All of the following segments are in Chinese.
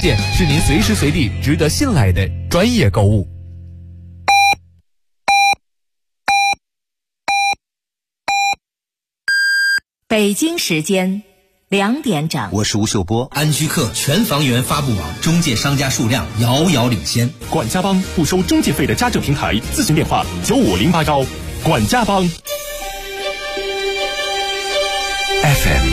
店是您随时随地值得信赖的专业购物。 北京时间2点整， 我是吴秀波。 安居客全房源发布网，中介商家数量遥遥领先。 管家帮不收中介费的家政平台，咨询电话95081。管家帮。 FM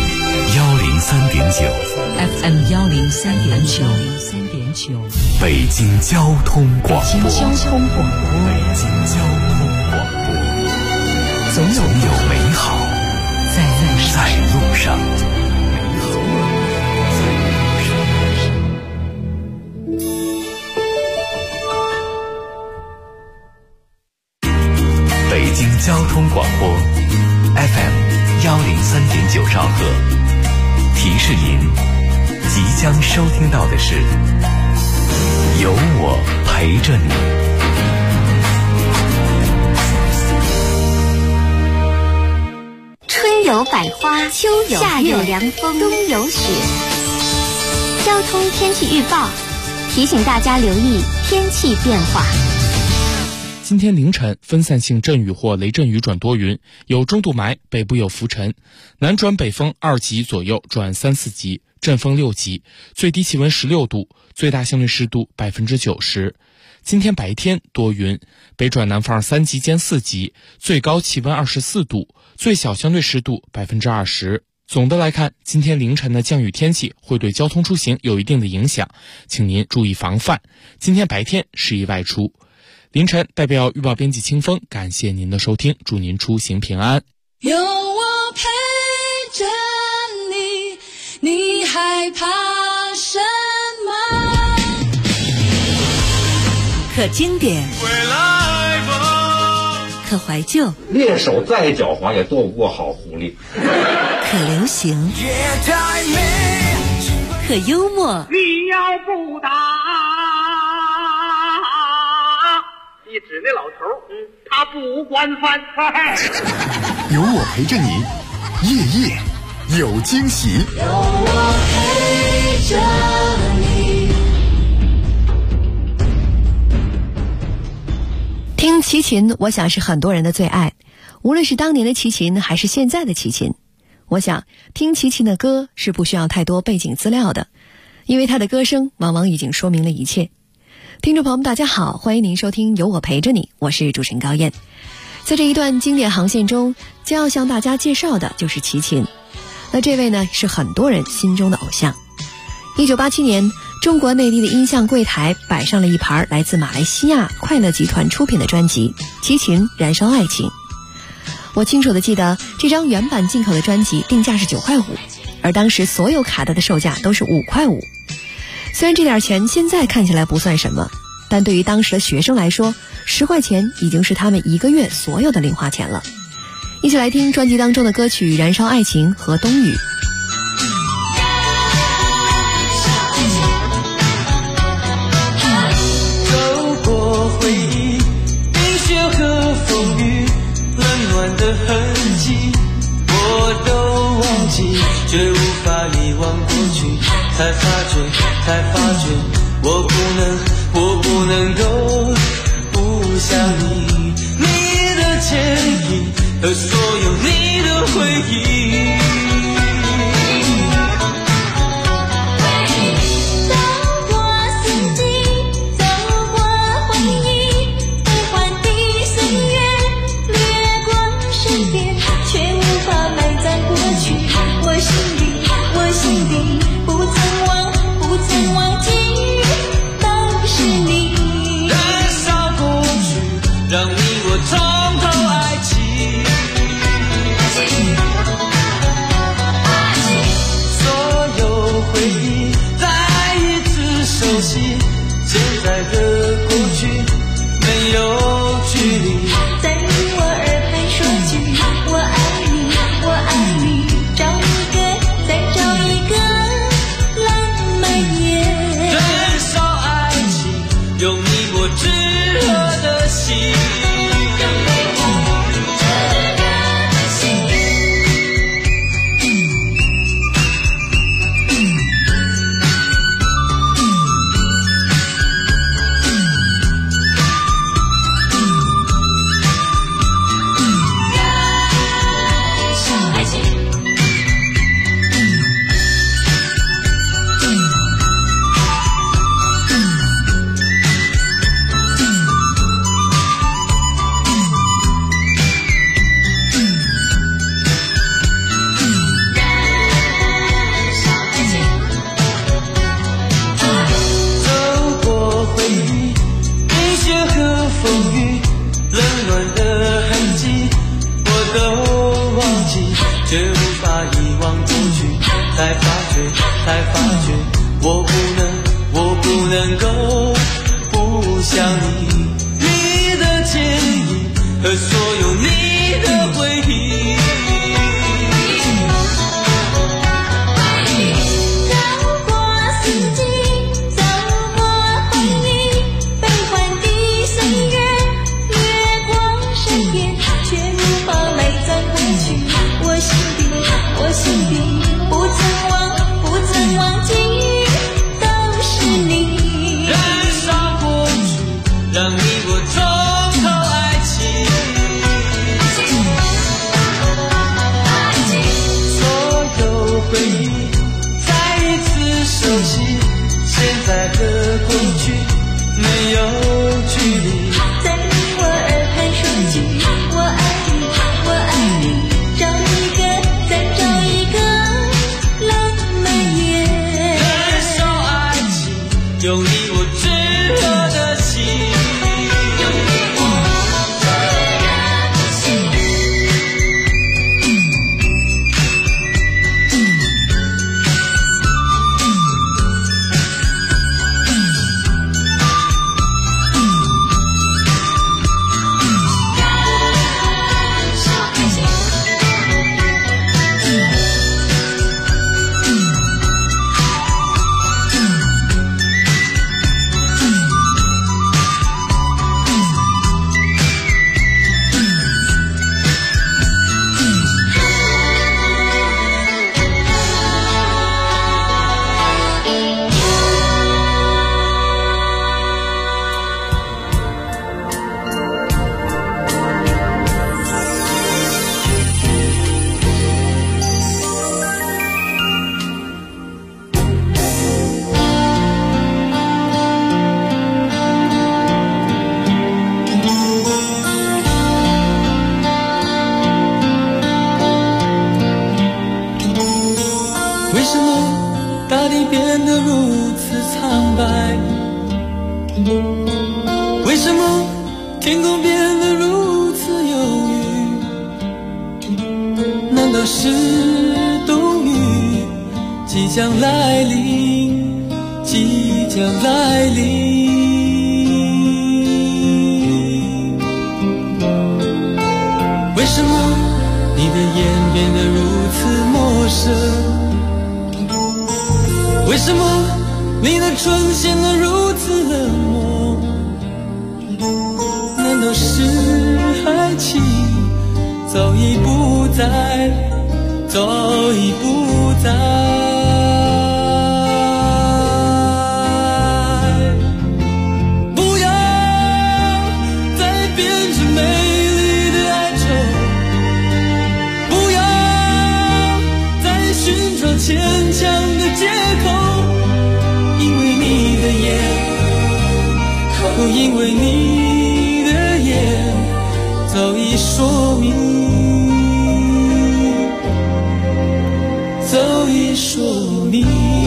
103.9， 北京交通广播，总有美好在路上。北京交通广播 FM 103.9兆赫，提示您即将收听到的是有我陪着你。 春有百花，秋有夏有凉风，冬有雪。交通天气预报提醒大家留意天气变化。 今天凌晨分散性阵雨或雷阵雨转多云，有中度霾，北部有浮尘，南转北风2级左右转3、4级，阵风6级，最低气温16度，最大相对湿度90%。今天白天多云，北转南风3级兼4级，最高气温24度，最小相对湿度20%。总的来看，今天凌晨的降雨天气会对交通出行有一定的影响，请您注意防范。今天白天适宜外出。凌晨代表预报编辑清风，感谢您的收听，祝您出行平安。 有我陪着你，你害怕什么？ 可经典， 回来吧， 可怀旧， 猎手再狡猾也斗不过好狐狸。 可流行，可幽默。 你要不打，一指那老头，他不惯犯。 有我陪着你，夜夜有惊喜。 有我陪着你。 听齐秦，我想是很多人的最爱，无论是当年的齐秦还是现在的齐秦。我想听齐秦的歌是不需要太多背景资料的，因为他的歌声往往已经说明了一切。听众朋友们大家好，欢迎您收听有我陪着你，我是主持人高燕。在这一段经典航线中，将要向大家介绍的就是齐秦。那这位呢，是很多人心中的偶像。1987年，中国内地的音像柜台摆上了一盘来自马来西亚快乐集团出品的专辑《齐秦燃烧爱情》。我清楚地记得，这张原版进口的专辑定价是9块5，而当时所有卡带的售价都是5块5。虽然这点钱现在看起来不算什么，但对于当时的学生来说，10块钱已经是他们1个月所有的零花钱了。一起来听专辑当中的歌曲《燃烧爱情》和《冬雨》。 走过回忆，冰雪和风雨，冷暖的痕迹我都忘记，却无法遗忘过去，才发觉我不能够不想你的歉意和所有你的回忆。让你我从头爱起，所有回忆再一次熟悉，现在的过去没有距离，在你我耳畔说句我爱你，我爱你，找一个再找一个浪漫夜，燃烧爱情，用你我炙热的心。 才发觉，我不能够不想你的建议和所有你的回忆。为什么大地变得如此苍白？为什么天空变得如此忧郁？难道是冬雨即将来临？即将来临？为什么你的眼变得如此陌生？为什么你的唇显得如此冷漠？难道是爱情早已不在，早已不在？不要再编织美丽的哀愁，不要再寻找牵强的借口。因为你的眼早已说明，早已说明。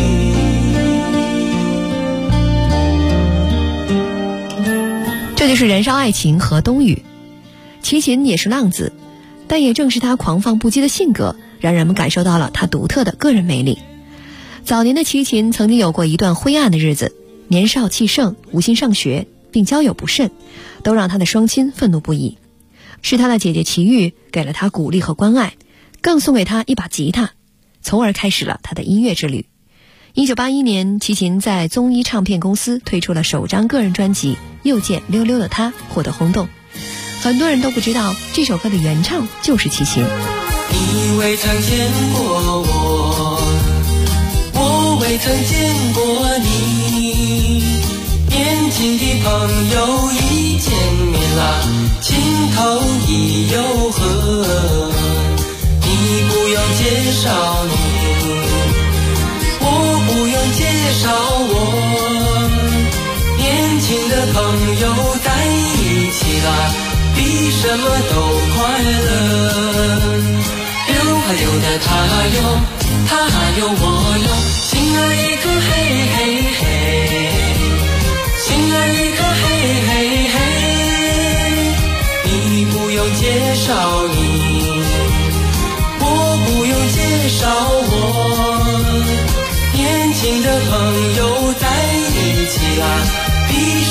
这就是燃烧爱情和冬雨。齐秦也是浪子，但也正是他狂放不羁的性格，让人们感受到了他独特的个人魅力。早年的齐秦曾经有过一段灰暗的日子，年少气盛，无心上学，并交友不慎，都让他的双亲愤怒不已。是他的姐姐齐豫给了他鼓励和关爱，更送给他一把吉他，从而开始了他的音乐之旅。1981年，齐秦在综艺唱片公司推出了首张个人专辑《又见溜溜的他》，获得轰动。很多人都不知道这首歌的原唱就是齐秦。 你未曾见过我，我未曾见过你，年轻的朋友一见面啦，情投意又合。你不用介绍你，我不用介绍我，年轻的朋友在一起啦，比什么都快乐。溜啊溜的他哟，他哟我哟，心儿一颗嘿嘿嘿，心儿一颗嘿嘿嘿。你不用介绍你，我不用介绍我，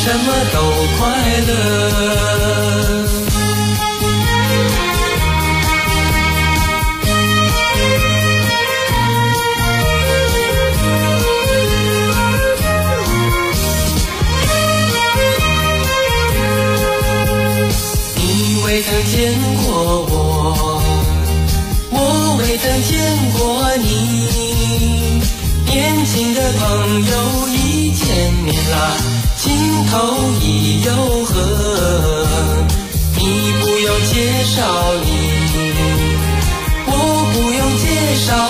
什么都快乐。你未曾见过我未曾见过你，年轻的朋友一见面啦，情投意又合。你不用介绍你，我不用介绍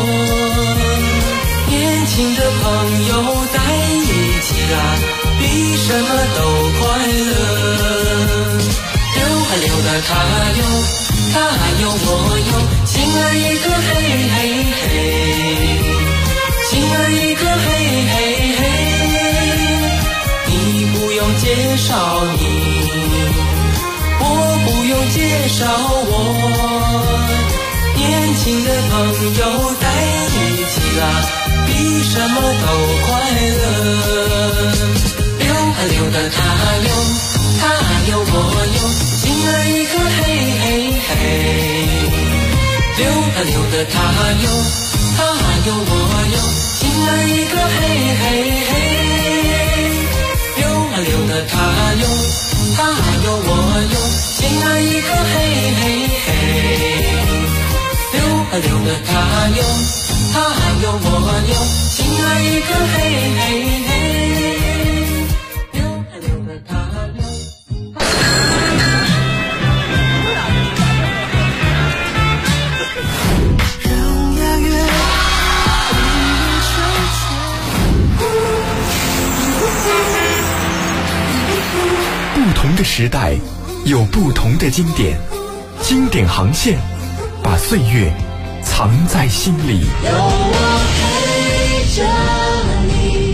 我，年轻的朋友在一起啦，比什么都快乐。溜的他溜，他有我有，心儿一颗嘿嘿嘿，心儿一颗嘿嘿嘿。你不用介绍你，我不用介绍我，年轻的朋友在一起啦，比什么都快乐。溜的他溜，他有我有，心儿一颗嘿嘿嘿。溜的他有，他有我有，心儿一颗嘿嘿嘿。溜的他有，他有我有，心儿一颗嘿嘿嘿。溜的他有，他有我有，心儿一颗嘿嘿嘿。 不同的时代有不同的经典，经典航线把岁月藏在心里。 有我陪着你。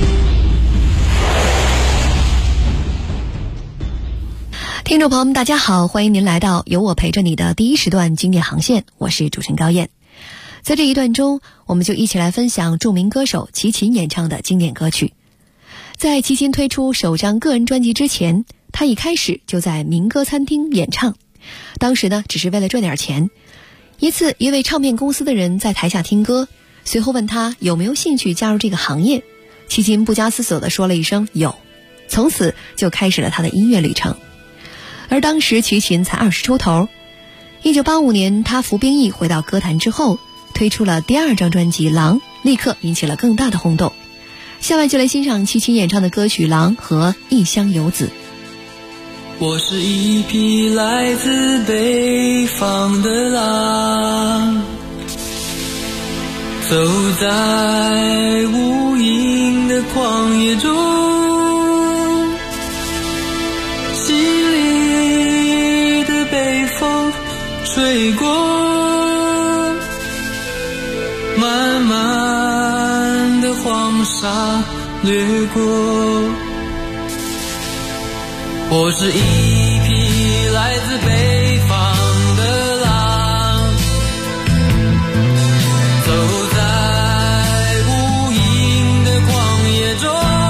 听众朋友们大家好，欢迎您来到有我陪着你的第一时段经典航线，我是主持人高燕。在这一段中，我们就一起来分享著名歌手齐秦演唱的经典歌曲。在齐秦推出首张个人专辑之前，他一开始就在民歌餐厅演唱，当时呢只是为了赚点钱。一次，一位唱片公司的人在台下听歌，随后问他有没有兴趣加入这个行业。齐秦不加思索地说了一声有，从此就开始了他的音乐旅程。而当时齐秦才20出头。1985年他服兵役回到歌坛之后，推出了第2张专辑《狼》，立刻引起了更大的轰动。下面就来欣赏齐秦演唱的歌曲《狼》和《异乡游子》。 我是一匹来自北方的狼，走在无垠的旷野中，淅沥的北风吹过，漫漫的黄沙掠过。我是一匹来自北方的狼，走在无垠的旷野中，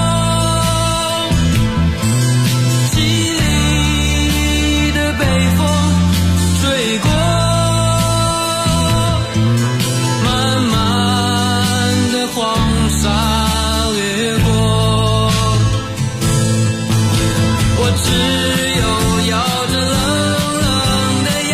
淅沥的北风吹过，漫漫的黄沙掠过。我只有摇着冷冷的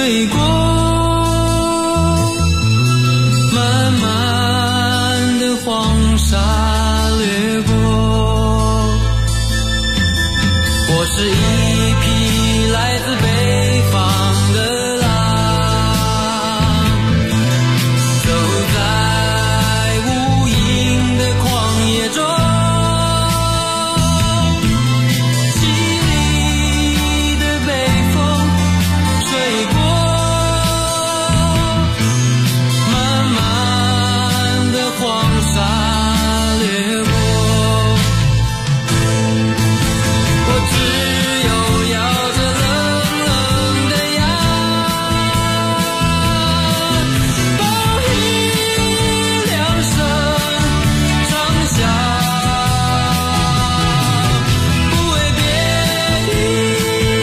吹过，慢慢的黄沙掠过。我是一匹来自北方的狼，走在无垠的旷野中，凄厉的北风吹过，慢慢的黄沙掠过。我只有咬着冷冷的牙，报以两声长啸，不为别的，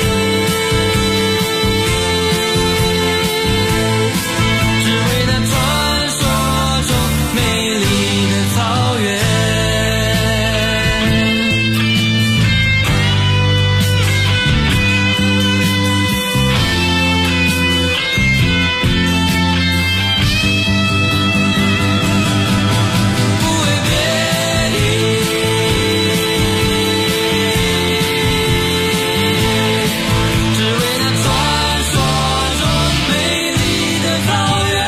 只为那传说中美丽的草原。不为别的，只为那传说中美丽的草原。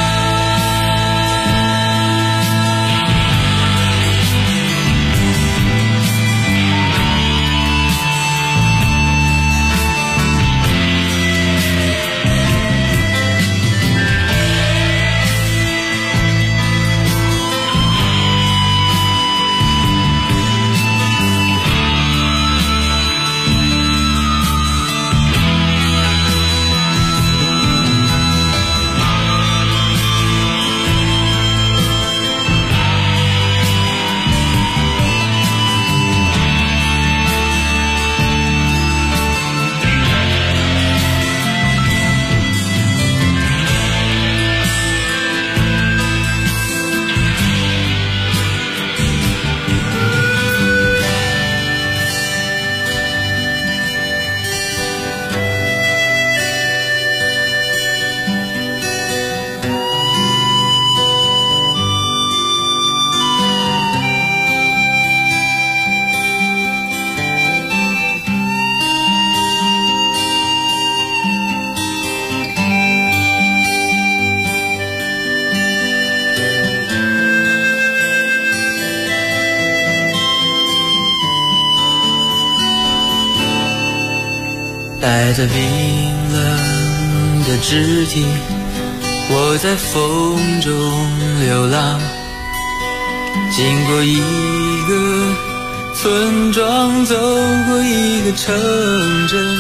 带着冰冷的肢体，我在风中流浪，经过一个村庄，走过一个城镇，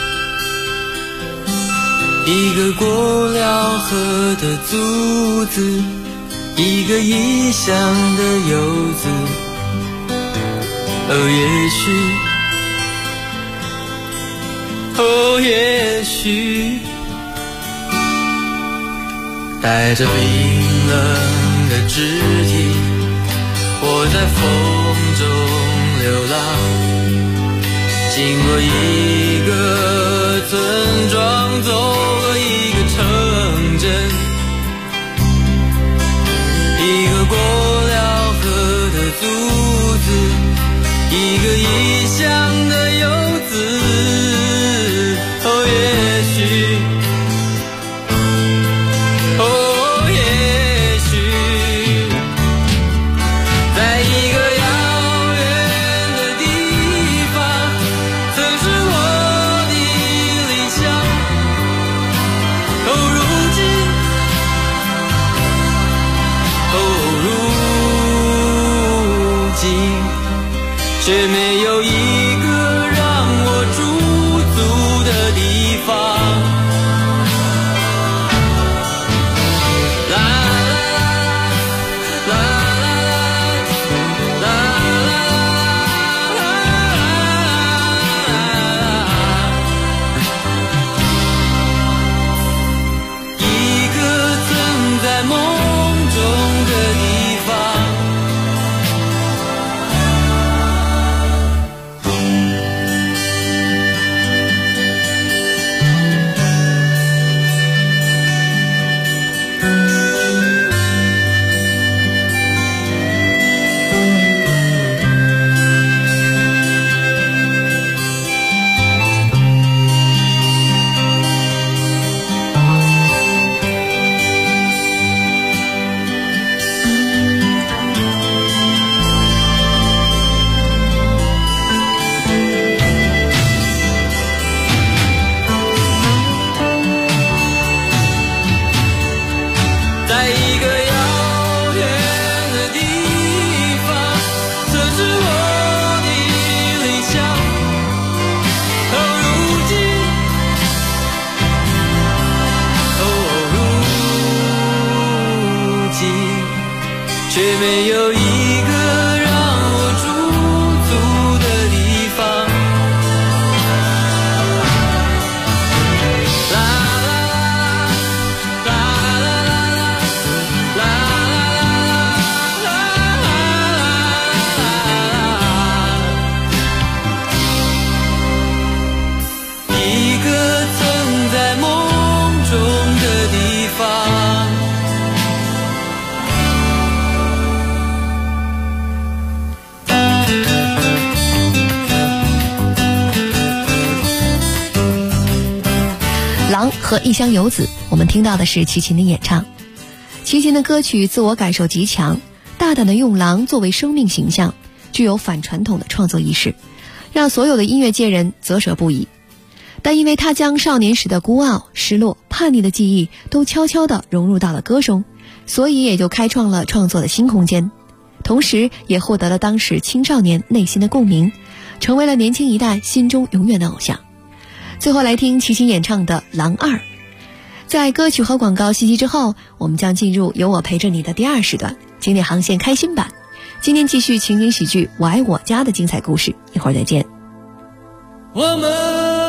一个过了河的卒子，一个异乡的游子。也许带着冰冷的肢体，我在风中流浪，经过一个村庄，走过一个城镇，一个过了河的卒子，一个异乡的游子。也许在一个遥远的地方，曾是我的理想。 却没有一个让我驻足的地方。啦啦啦啦啦啦啦啦，一个曾在梦中的地方。 狼和一箱油子，我们听到的是齐秦的演唱。齐秦的歌曲自我感受极强，大胆的用狼作为生命形象，具有反传统的创作意识，让所有的音乐界人啧舌不已。但因为他将少年时的孤傲、失落、叛逆的记忆都悄悄地融入到了歌中，所以也就开创了创作的新空间，同时也获得了当时青少年内心的共鸣，成为了年轻一代心中永远的偶像。最后来听齐秦演唱的《狼二》。在歌曲和广告信息之后，我们将进入有我陪着你的第二时段，经典航线开心版。今天继续情景喜剧《我爱我家》的精彩故事，一会儿再见。 我们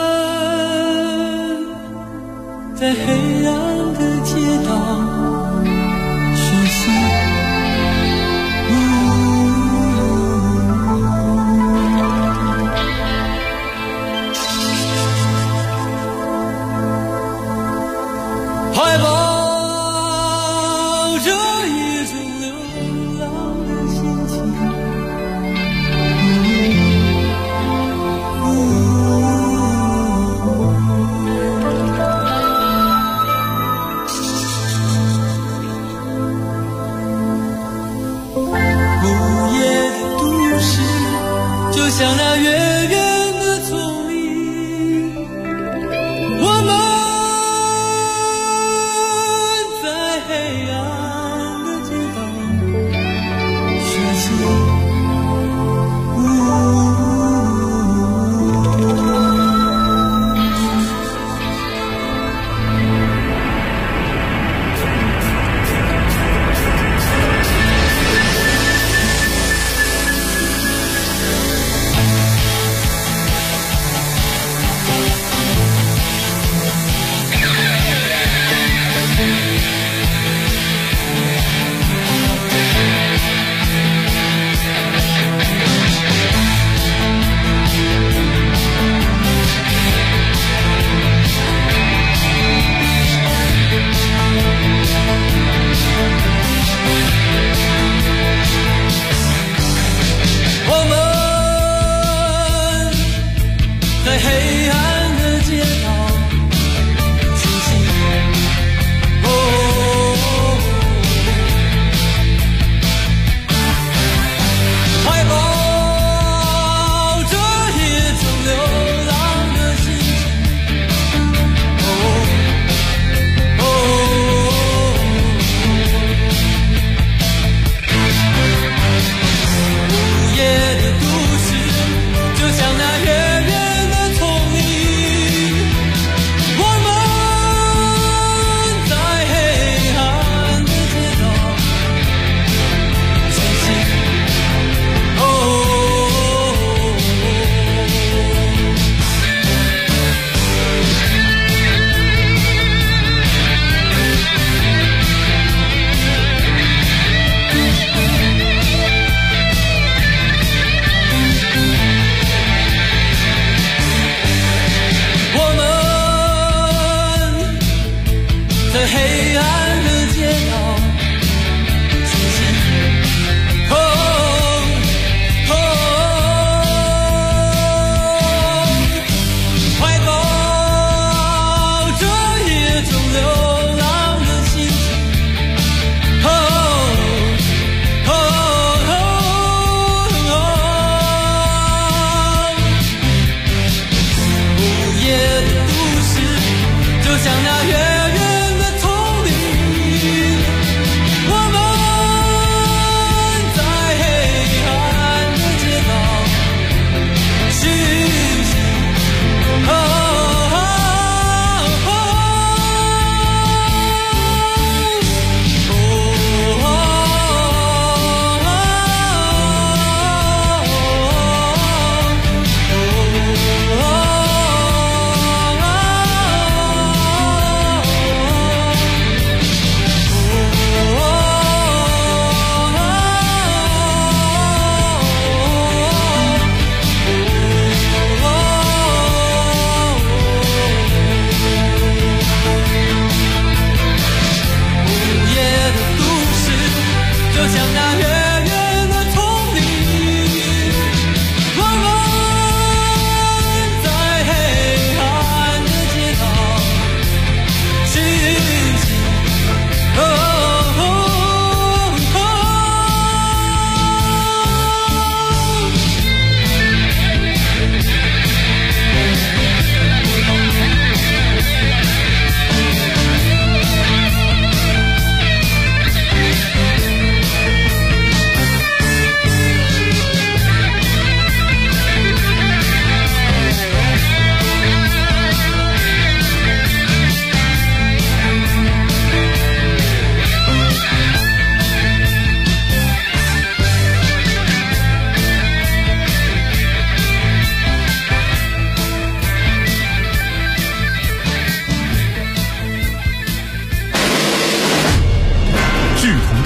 在黑暗的街道学习，怀抱着一种流浪的心情，午夜的都市就像那远远的丛林，我们黑暗的街道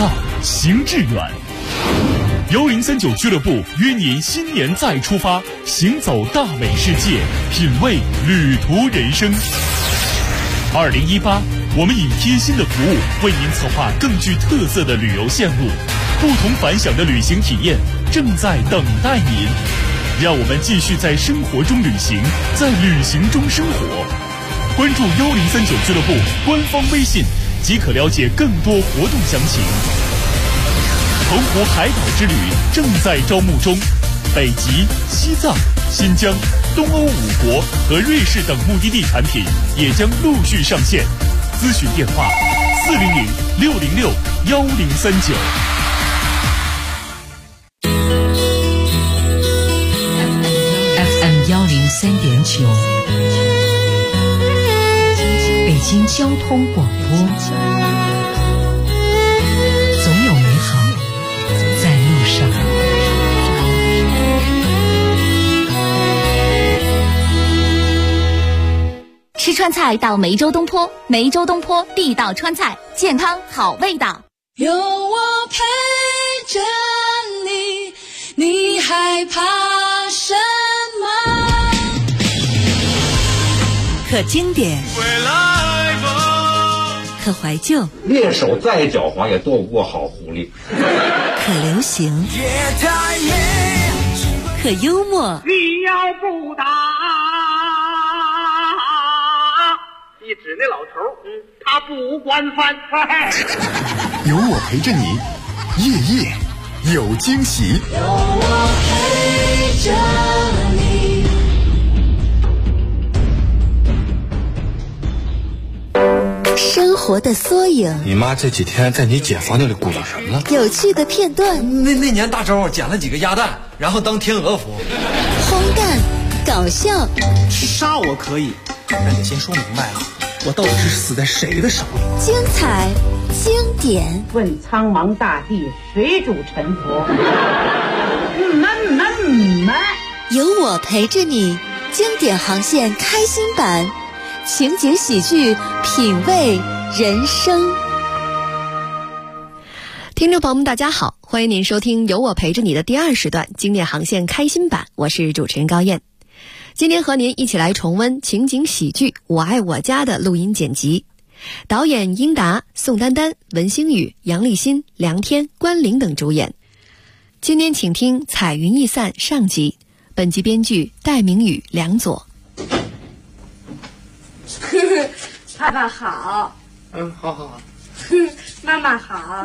大，行致远。1039俱乐部约您新年再出发，行走大美世界，品味旅途人生。2018，我们以贴心的服务为您策划更具特色的旅游线路，不同凡响的旅行体验正在等待您。让我们继续在生活中旅行，在旅行中生活。关注1039俱乐部官方微信，即可了解更多活动详情。澎湖海岛之旅正在招募中，北极、西藏、新疆、东欧5国和瑞士等目的地产品也将陆续上线。咨询电话400-606-1039。 FM 103.9，北京交通广播。总有美好在路上。 吃川菜到梅州东坡，梅州东坡地道川菜，健康好味道。 有我陪着你，你害怕什么？ 可经典，可怀旧， 猎手再狡猾也斗不过好狐狸。 可流行，可幽默。 你要不打，你指那老头，他不管饭。 有我陪着你，夜夜有惊喜。 有我陪着你。 生活的缩影， 你妈这几天在你姐房间里鼓捣什么了？ 有趣的片段。 那年大周捡了几个鸭蛋，然后当天鹅服。 荒诞，搞笑。 杀我可以，但得先说明白了，我到底是死在谁的手里？ 精彩，经典。 问苍茫大地，谁主沉浮？ 有我陪着你，经典航线开心版。情景喜剧，品味人生。 听众朋友们大家好，欢迎您收听有我陪着你的第2时段经典航线开心版，我是主持人高燕。今天和您一起来重温情景喜剧《我爱我家》的录音剪辑，导演英达、宋丹丹、文星宇、杨立新、梁天、关凌等主演。今天请听彩云易散上集，本集编剧戴明宇、梁左。 爸爸好。 好。 妈妈好。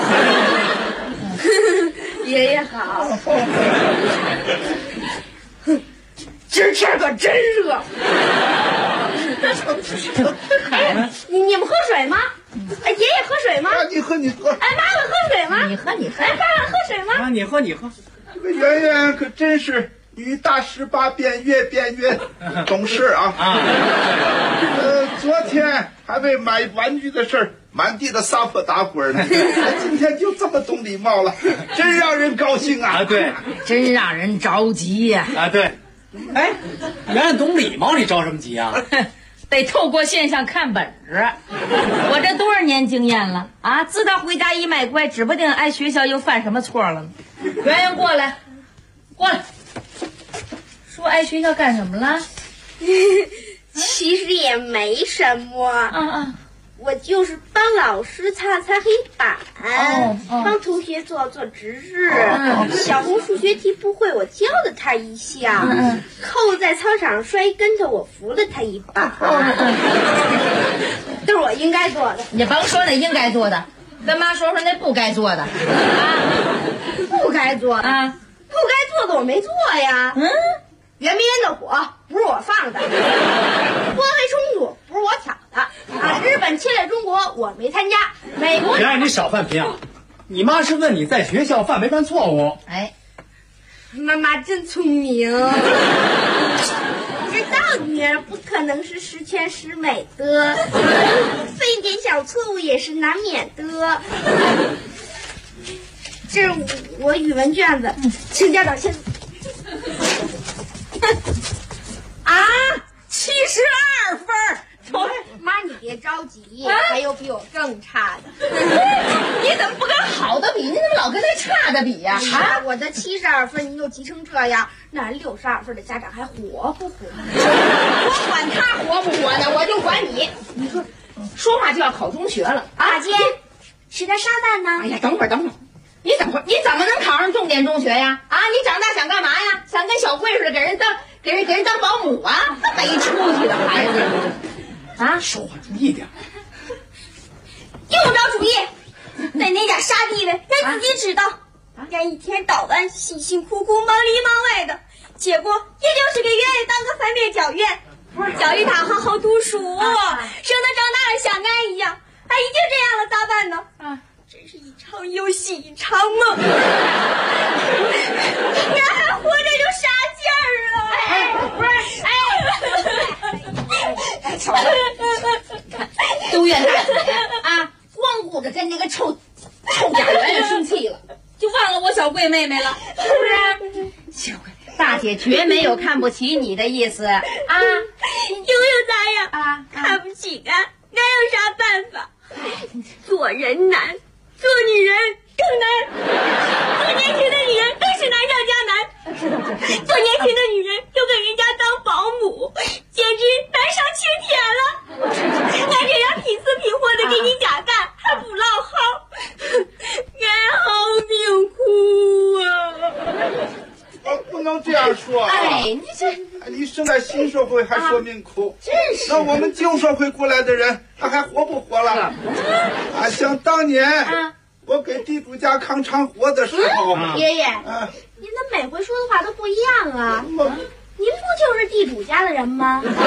爷爷好。今儿天可真热。哎，你们喝水吗？哎，爷爷喝水吗？ 你喝。 哎，妈妈喝水吗？ 你喝。 哎，爸爸喝水吗？ 你喝。这个圆圆可真是女大18变，越变越懂事啊！昨天还为买玩具的事儿满地的撒泼打滚呢，今天就这么懂礼貌了，真让人高兴啊！ 对，真让人着急呀！ 对。哎，圆圆懂礼貌，你着什么急啊？ 得透过现象看本事。我这多少年经验了啊！自打回家一卖乖，指不定挨学校又犯什么错了呢。圆圆过来。说挨学校干什么了？ 其实也没什么。我就是帮老师擦擦黑板，帮同学做做值日。小红数学题不会，我教了他一下。扣在操场上摔跟头，我扶了他一把。都是我应该做的。 你甭说那应该做的，跟妈说说那不该做的。 不该做的不该做的我没做呀。圆明园的火不是我放的，波黑冲突不是我挑的日本侵略中国我没参加，美国你少犯贫啊！你妈是问你在学校犯没犯错误？ 妈妈真聪明，知道女儿不可能是十全十美的，犯一点小错误也是难免的。这是我语文卷子，请家长签。 72分！ 妈，你别着急，还有比我更差的。 你怎么不跟好的比？你怎么老跟那差的比呀？ 我的72分你都急成这样，那62分的家长还活不活？ 我管他活不活的，我就管你。你说话就要考中学了啊！ 大姐，吃点啥饭呢？ 哎呀，等会儿，你怎么能考上重点中学呀？啊，你长大想干嘛呀？想跟小慧似的给人当保姆啊？没出息的孩子啊！ 说话注意点。 用不着注意，在哪家啥地位，咱自己知道。咱一天到晚辛辛苦苦忙里忙外的，结果也就是给圆圆当个翻面教员。教育他好好读书，省得长大了像俺一样。他已经这样了，咋办呢？真是一场游戏一场梦。俺还活着有啥劲儿啊？都怨大姐啊，光顾着跟那个臭家园生气了，就忘了我小桂妹妹了，是不是？小桂，大姐绝没有看不起你的意思啊！ 有咋样啊？看不起俺，俺有啥办法？做人难，做女人更难。做年轻的女人更是难上加难。做年轻的女人又跟人家当保姆，简直难上青天了。俺这样拼死拼活的给你家干，还不落好，俺好命苦啊！ 我不能这样说啊！你生在新社会还说命苦， 真是。 那我们旧社会过来的人，那还活不活了？像当年我给地主家扛长活的时候， 爷爷，您怎么每回说的话都不一样啊？您不就是地主家的人吗？您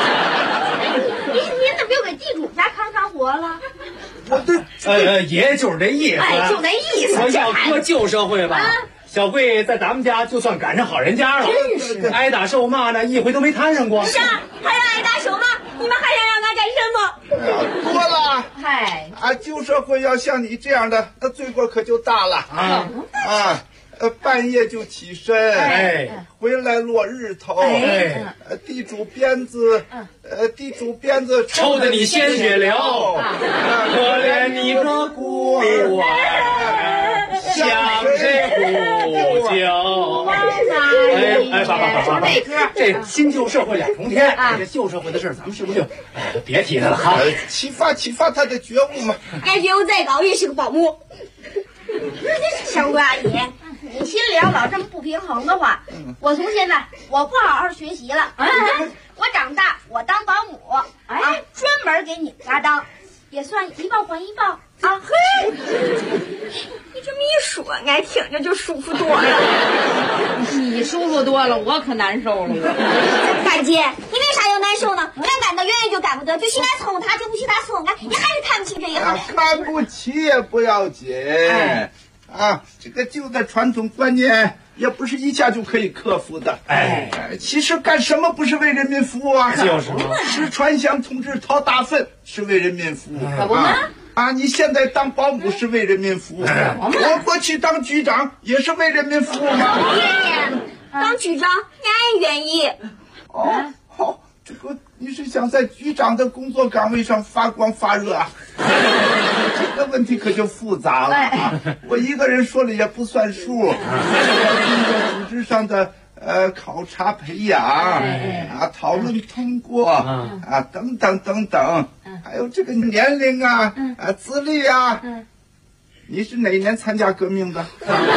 怎么又给地主家扛长活了？ 爷爷就是这意思， 就那意思。 我要搁旧社会吧。小桂在咱们家就算赶上好人家了， 真是挨打受骂呢，一回都没摊上过。 是啊，还要挨打受骂，你们还想让俺干什么？ 多了。旧社会要像你这样的，那罪过可就大了半夜就起身，回来落日头，地主鞭子抽得你鲜血流，可怜你个孤儿，向谁呼救？爸，这新旧社会两重天，这旧社会的事咱们是不是就别提它了哈？ 启发他的觉悟嘛。 俺觉悟再高也是个保姆。小桂阿姨，你心里要老这么不平衡的话，我从现在我不好好学习了，我长大我当保姆，专门给你们家当，也算一报还一报啊！嘿，你这么一说，俺听着就舒服多了。 你舒服多了，我可难受了。 大姐，你为啥要难受呢？俺干得愿意就干不得，就许俺伺候他，就不许他伺候俺，你还是看不清这一行。 看不起也不要紧。这个旧的传统观念也不是一下就可以克服的。其实干什么不是为人民服务啊？ 就是嘛， 吃川香同志掏大粪是为人民服务可不吗？ 你现在当保姆是为人民服务，我过去当局长也是为人民服务吗？ 爷爷，当局长俺也愿意。 好，这个你是想在局长的工作岗位上发光发热啊？这个问题可就复杂了我一个人说了也不算数，要经过组织上的考察培养讨论通过等等，还有这个年龄资历你是哪年参加革命的？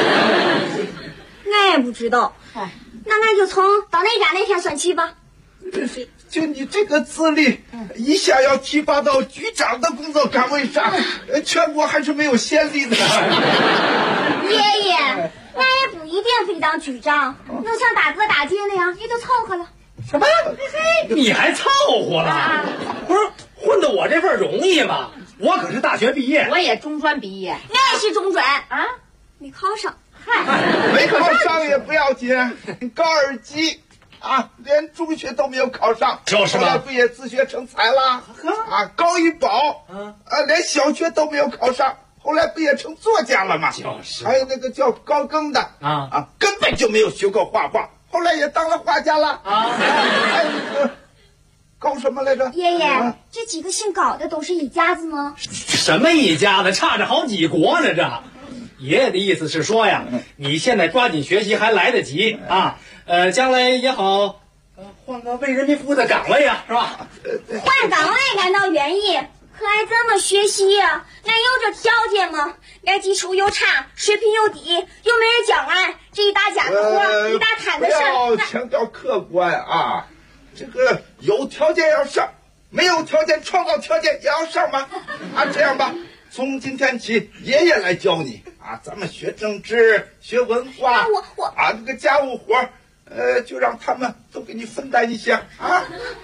俺也不知道，那俺就从到哪家那天算起吧。 就你这个资历，一下要提拔到局长的工作岗位上，全国还是没有先例的。 爷爷，俺也不一定非当局长，能像大哥大姐那样也就凑合了。 什么？你还凑合了？不是混到我这份容易吗？我可是大学毕业， 我也中专毕业， 俺也是中专没考上。 没考上也不要紧，高二级连中学都没有考上， 就是后来不也自学成才了？高一保连小学都没有考上，后来不也成作家了吗？ 就是。 还有那个叫高更的根本就没有学过画画，后来也当了画家了高什么来着？ 爷爷，这几个姓高的都是一家子吗？ 什么一家子，差着好几国呢这。爷爷的意思是说呀，你现在抓紧学习还来得及啊，将来也好，换个为人民服务的岗位呀，是吧？ 换岗位感到愿意，可还这么学习呀？俺有这条件吗？俺基础又差，水平又低，又没人教俺，这一大家子活，一大摊子事。 不要强调客观啊，这个有条件要上，没有条件创造条件也要上吗？啊，这样吧，从今天起，爷爷来教你啊，咱们学政治、学文化，啊，这个家务活，就让他们都给你分担一些啊。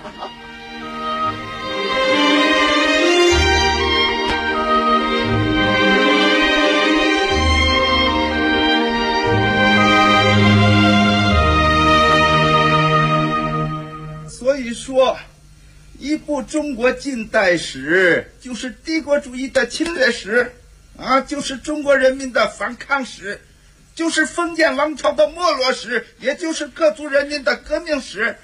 所以说，一部中国近代史就是帝国主义的侵略史，啊，就是中国人民的反抗史，就是封建王朝的没落史，也就是各族人民的革命史。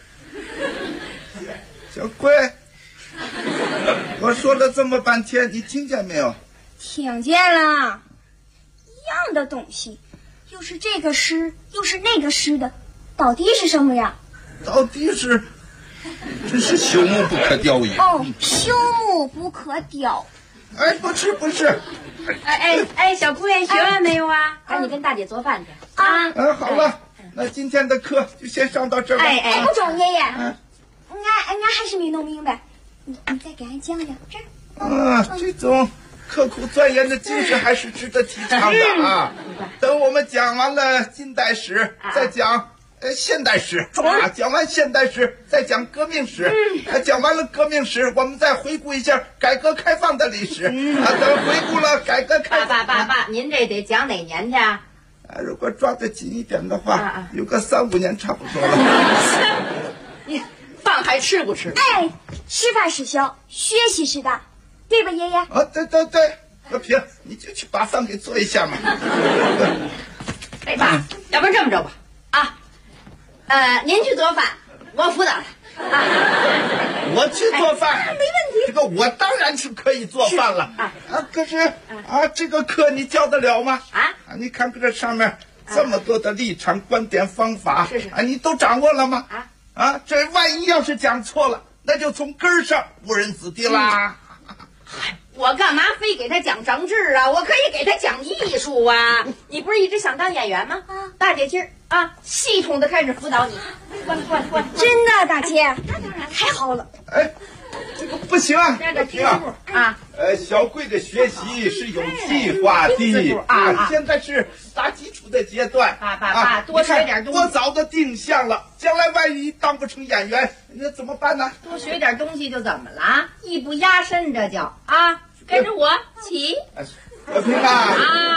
小贵，我说了这么半天，你听见没有？ 听见了，一样的东西，又是这个诗，又是那个诗的，到底是什么呀？ 到底是。真是朽木不可雕也。 哦，朽木不可雕。 哎，不是。 哎，小姑爷学完没有啊？赶紧跟大姐做饭去啊！ 好了，那今天的课就先上到这儿吧。 哎，不中，爷爷，俺还是没弄明白，你再给俺讲讲这。 这种刻苦钻研的精神还是值得提倡的啊！等我们讲完了近代史，再讲。现代史啊，讲完现代史再讲革命史，讲完了革命史，我们再回顾一下改革开放的历史。等回顾了改革开放， 爸，您这得讲哪年去啊？ 如果抓得紧一点的话，有个3、5年差不多了。 你饭还吃不吃？ 哎，吃饭是小，学习是大，对吧，爷爷？ 啊，对，和平，你就去把饭给做一下嘛。 哎，爸，要不然这么着吧，您去做饭，我辅导他。 我去做饭，没问题。这个我当然是可以做饭了可是这个课你教得了吗？你看这上面这么多的立场、观点、方法，你都掌握了吗？这万一要是讲错了，那就从根儿上误人子弟啦。 我干嘛非给他讲政治啊？我可以给他讲艺术啊！你不是一直想当演员吗？大姐今儿系统的开始辅导你。关。 真的，大姐，那当然太好了。 哎，这个不行啊，不行啊！ 小贵的学习是有计划的现在是打基础的阶段。 爸，多学点东西。 我早都定向了，将来万一当不成演员，那怎么办呢？ 多学点东西就怎么了？艺不压身，这叫跟着我起。 和平啊！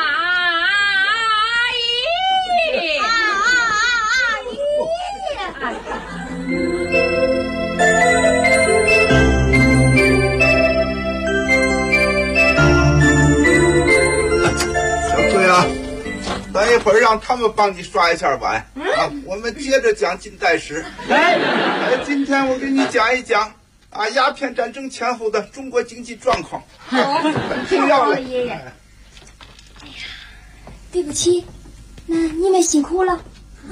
小贵啊，等一会儿让他们帮你刷一下碗我们接着讲近代史。今天我给你讲一讲鸦片战争前后的中国经济状况，很重要的。 爷爷，对不起，那你们辛苦了。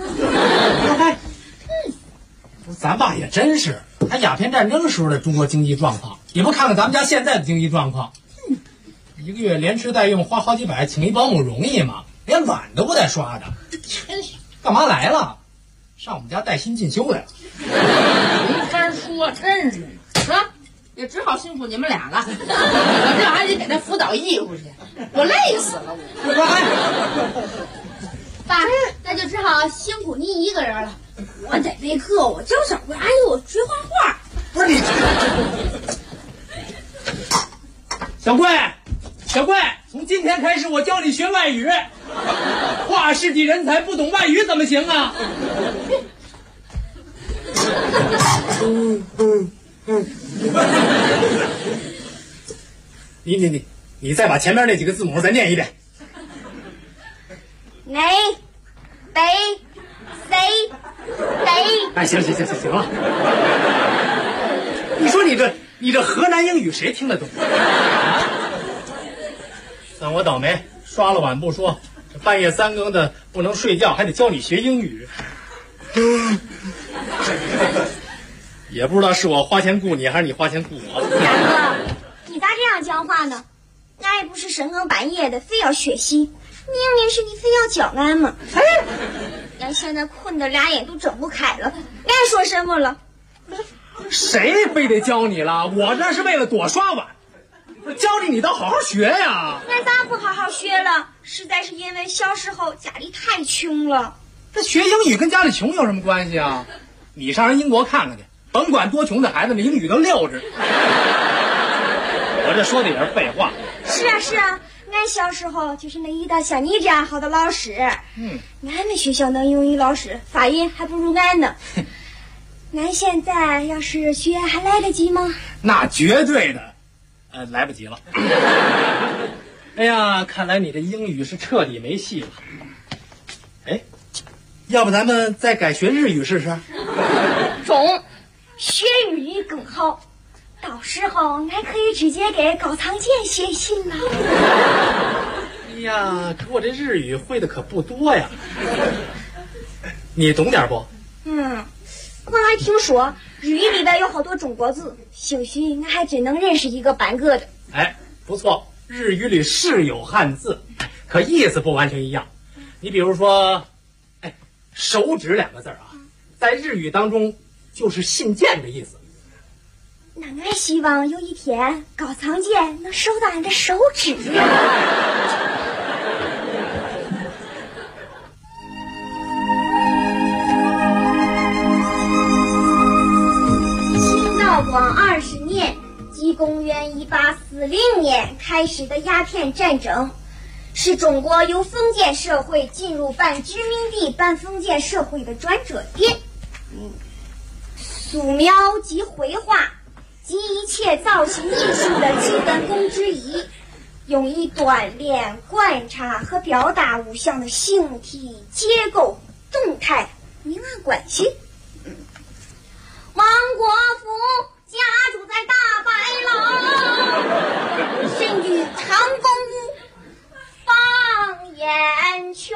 咱爸也真是，他鸦片战争时候的中国经济状况，也不看看咱们家现在的经济状况。一个月连吃带用花好几百，请一保姆容易吗？连碗都不带刷的，真是干嘛来了？上我们家带薪进修来了。 没法说，真是也只好辛苦你们俩了。我这还得给他辅导艺术去，我累死了我。 爸，那就只好辛苦你一个人了。我得备课，我教小贵，还有我学画画。 不是你， 小贵，从今天开始我教你学外语。画世纪人才不懂外语怎么行啊？你再把前面那几个字母再念一遍。 北北。 哎，行了。 你说你这河南英语谁听得懂？算我倒霉，刷了碗不说，这半夜3更的不能睡觉，还得教你学英语。也不知道是我花钱雇你，还是你花钱雇我。 大哥，你咋这样讲话呢？俺也不是深更半夜的非要学习，明明是你非要教俺嘛。俺现在困得俩眼都睁不开了，俺说什么了？ 谁非得教你了？我这是为了多刷碗，教你倒好好学呀。 俺咋不好好学了？实在是因为小时候家里太穷了。 这学英语跟家里穷有什么关系啊？你上人英国看看去，甭管多穷的孩子，那英语都溜着。我这说的也是废话。 是啊，俺小时候就是没遇到像你这样好的老师。俺们学校的英语老师发音还不如俺呢。俺现在要是学还来得及吗？ 那绝对的，来不及了。哎呀，看来你这英语是彻底没戏了。哎，要不咱们再改学日语试试？ 中，学日语更好。到时候俺可以直接给高仓健写信了。 哎呀，可我这日语会的可不多呀。你懂点不？ 我还听说日语里边有好多中国字，兴许俺还真能认识一个半个的。 哎，不错，日语里是有汉字，可意思不完全一样。你比如说，手指2个字啊，在日语当中就是信件的意思。 那俺希望有一天高仓健能收到俺的手指。道光20年，即公元1840年开始的鸦片战争，是中国由封建社会进入半殖民地半封建社会的转折点。素描及绘画及一切造型艺术的基本功之一，用以锻炼、观察和表达物象的形体、结构、动态、明暗关系。王国府家住在大白楼，身居长公屋，放眼全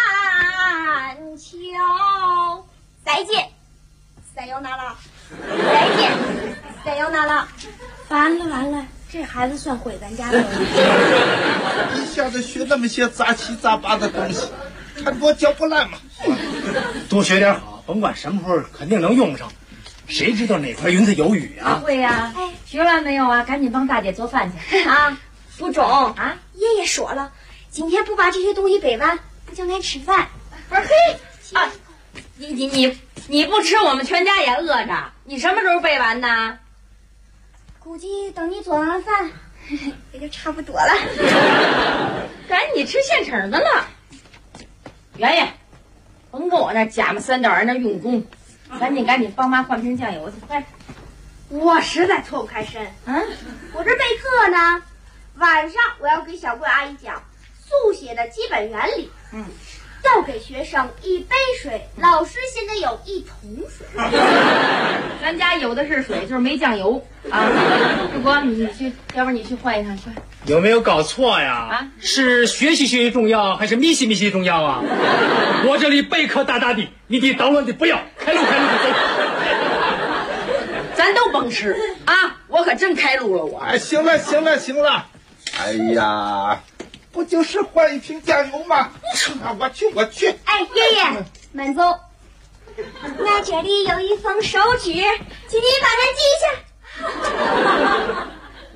球。再见，塞尤那拉。再见，塞尤那拉。完了，这孩子算毁咱家的。 一下子学那么些杂七杂八的东西，看多教不烂嘛。 多学点好，甭管什么时候肯定能用上。谁知道哪块云彩有雨啊？ 会呀，学完没有啊？赶紧帮大姐做饭去啊！不中啊！爷爷说了，今天不把这些东西背完，不叫俺吃饭。 啊！你不吃，我们全家也饿着。你什么时候背完呢？ 估计等你做完饭，也就差不多了。 赶紧吃现成的了。圆圆，甭跟我那假模三道人那用功。赶紧帮妈换瓶酱油去，快！ 我实在脱不开身。我这备课呢，晚上我要给小桂阿姨讲速写的基本原理。倒给学生1杯水，老师现在有1桶水。 咱家有的是水，就是没酱油啊。志国，你去，要不然你去换一趟，快！ 有没有搞错呀？是学习重要，还是密习重要啊？我这里备课大的，你得捣乱的不要，开路走。 咱都甭吃啊！我可真开路了我。 行了。哎呀，不就是换一瓶酱油吗？我去。 爷爷，慢走。俺这里有一封手纸，请你把它记下。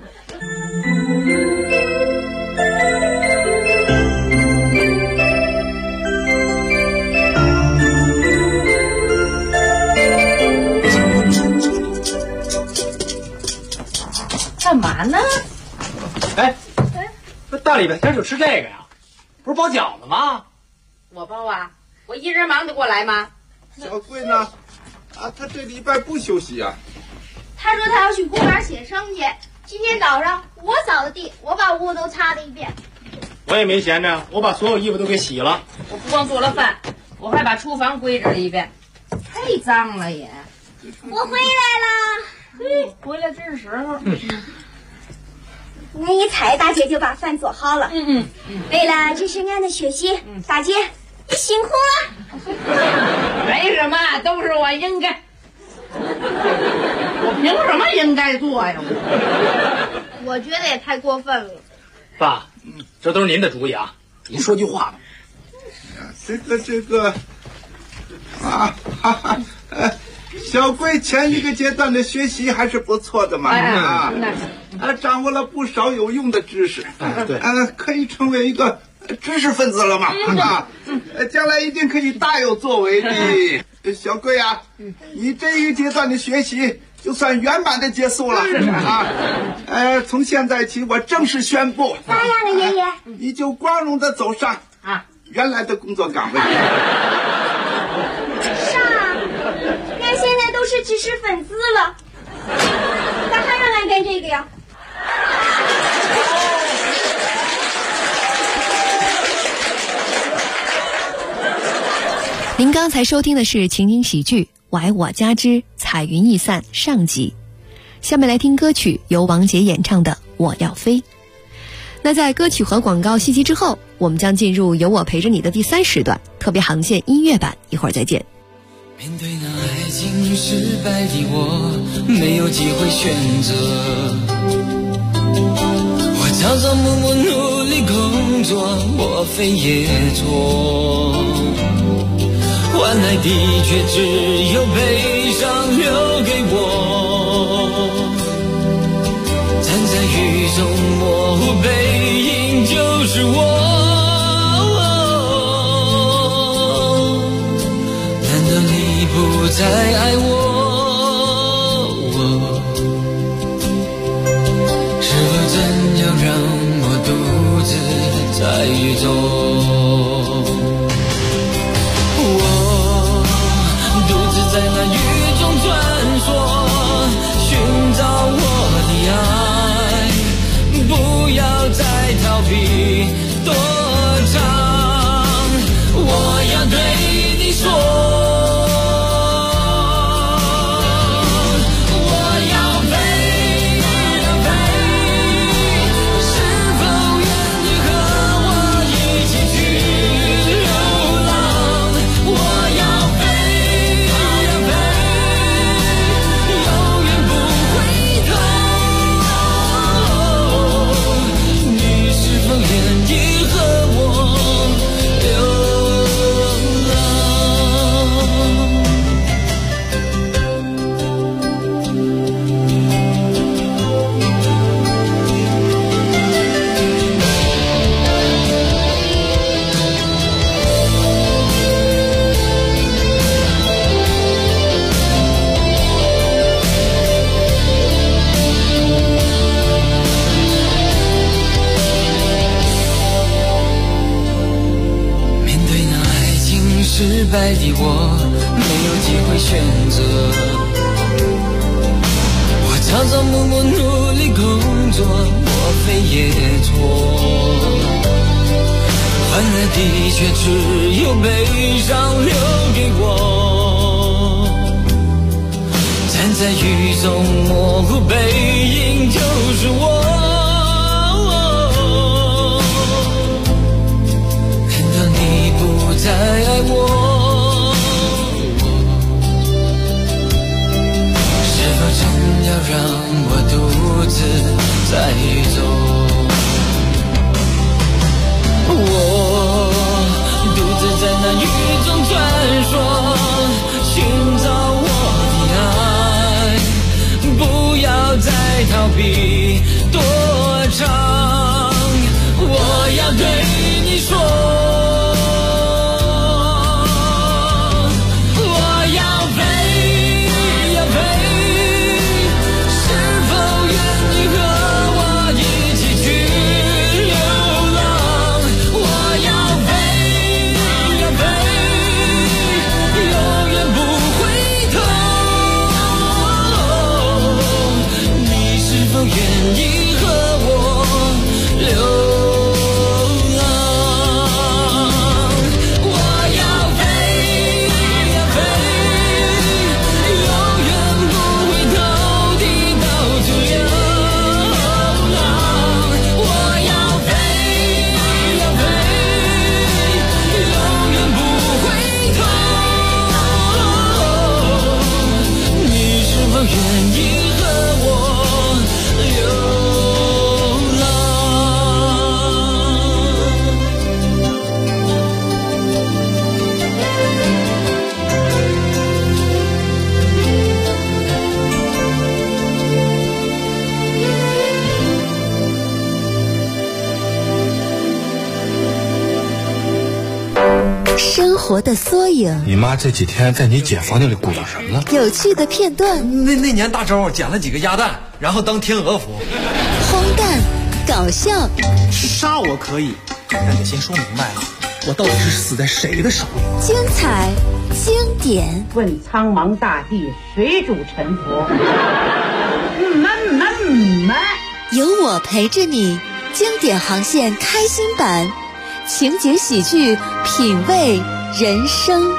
干嘛呢？ 这大礼拜天就吃这个呀？不是包饺子吗？ 我包啊，我一人忙得过来吗？ 小桂呢？他这礼拜不休息啊。 他说他要去公园写生去。今天早上我扫的地，我把屋都擦了一遍。 我也没闲着，我把所有衣服都给洗了。 我不光做了饭，我还把厨房归置了一遍，太脏了也。 我回来了。 回来真是时候。 俺一猜，大姐就把饭做好了。为了支持俺的学习，大姐你辛苦了。 没什么，都是我应该。我凭什么应该做呀？ 我觉得也太过分了。 爸，这都是您的主意啊，您说句话吧。 这个啊，哈哈，小贵前一个阶段的学习还是不错的嘛，掌握了不少有用的知识， 对， 可以成为一个知识分子了嘛，将来一定可以大有作为的。小贵啊，你这一个阶段的学习就算圆满的结束了啊！从现在起，我正式宣布， 咋样了，爷爷？ 你就光荣的走上原来的工作岗位。 上，俺现在都是知识分子了，咋还让俺干这个呀？ 您刚才收听的是情景喜剧《歪我家之彩云易散》上集，下面来听歌曲由王杰演唱的《我要飞》。那在歌曲和广告信息之后，我们将进入有我陪着你的第3时段特别航线音乐版，一会儿再见。 面对那爱情失败的我，没有机会选择，我朝朝暮暮努力工作，我非也错，换来的却只有悲伤留给我，站在雨中模糊背影就是我，难道你不再爱我？是否真要让我独自在雨中？在那雨中穿梭，寻找我的爱，不要再逃避，躲藏，我要对你说。失败的我没有机会选择，我朝朝暮暮努力工作，我非也错，换来的却只有悲伤留给我，站在雨中模糊背影就是我，难道你不再爱我？要让我独自在雨中，我独自在那雨中穿梭，寻找我的爱，不要再逃避，躲生活的缩影。 你妈这几天在你姐房间里鼓捣什么呢？ 有趣的片段。 那年大周捡了几个鸭蛋，然后当天鹅服。 荒诞，搞笑。 杀我可以，但得先说明白了，我到底是死在谁的手里？ 精彩，经典。 问苍茫大地，谁主沉浮？ 有我陪着你，经典航线开心版，情景喜剧，品味人生。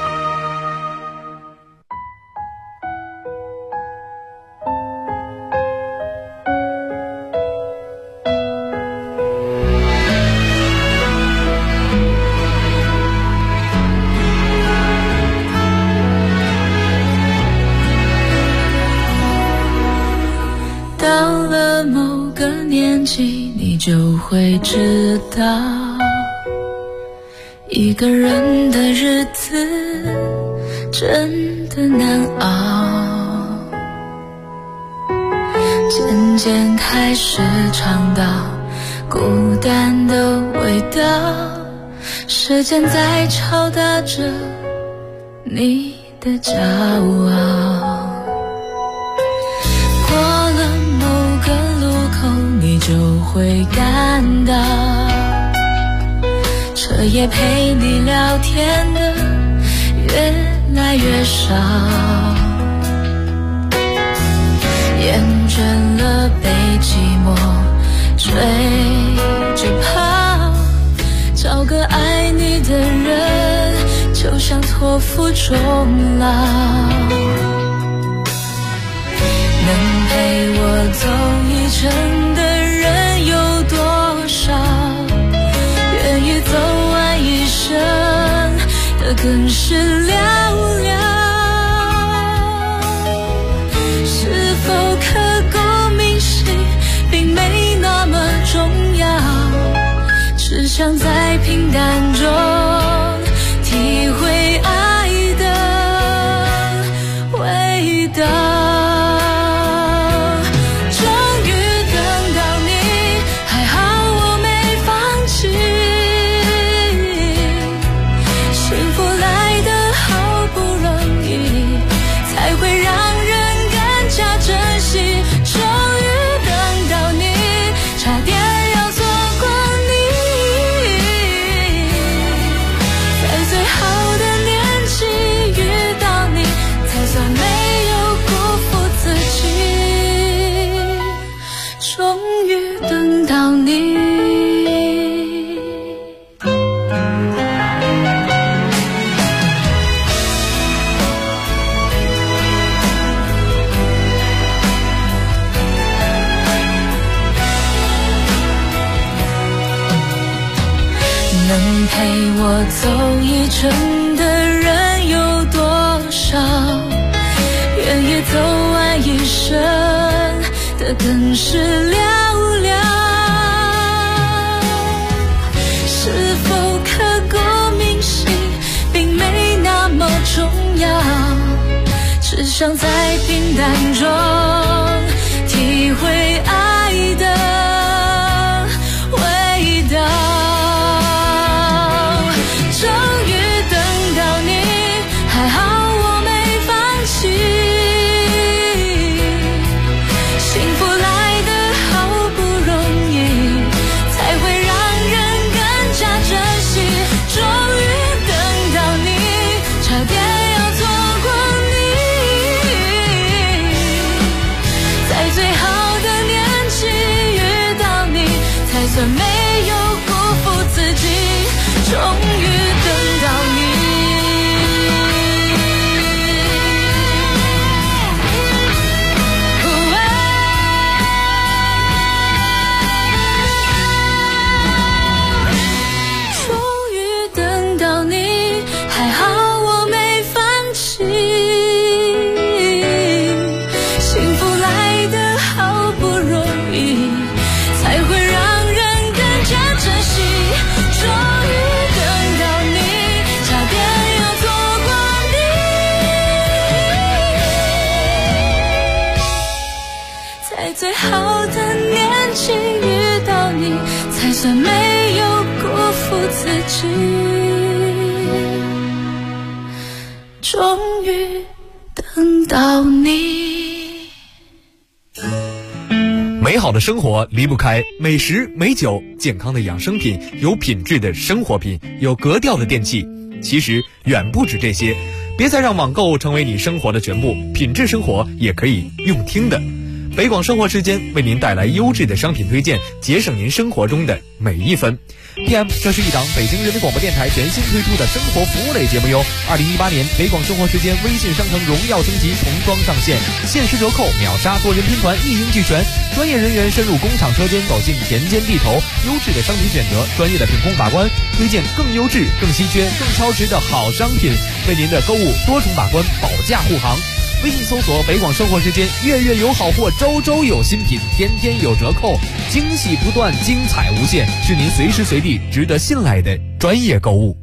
到了某个年纪，你就会知道，一个人的日子真的难熬，渐渐开始尝到孤单的味道，时间在敲打着你的骄傲。你就会感到，彻夜陪你聊天的越来越少，厌倦了被寂寞追着跑，找个爱你的人就像托付终老，能陪我走一程的人有多少？愿意走完一生的更是寥寥。是否刻骨铭心，并没那么重要，只想在平淡中体会爱的味道。能陪我走一程的人有多少？愿意走完一生的更是寥寥。是否刻骨铭心，并没那么重要，只想在平淡中体会爱的味道。算没有辜负自己，终于等到你。终于等到你，还好我没放弃。幸福来得好不容易，才会让最好的年纪遇到你，才算没有辜负自己。 终于等到你。 美好的生活离不开美食美酒，健康的养生品，有品质的生活品，有格调的电器。其实远不止这些，别再让网购成为你生活的全部，品质生活也可以用听的。北广生活时间为您带来优质的商品推荐，节省您生活中的每一分。PM， 这是一档北京人民广播电台全新推出的生活服务类节目哟。2018年北广生活时间微信商城荣耀升级重装上线，限时折扣，秒杀多人拼团，一应俱全。专业人员深入工厂车间，走进田间地头，优质的商品选择，专业的品控把关，推荐更优质、更稀缺、更超值的好商品，为您的购物多重把关，保驾护航。微信搜索北广生活时间，月月有好货，周周有新品，天天有折扣，惊喜不断，精彩无限，是您随时随地值得信赖的专业购物。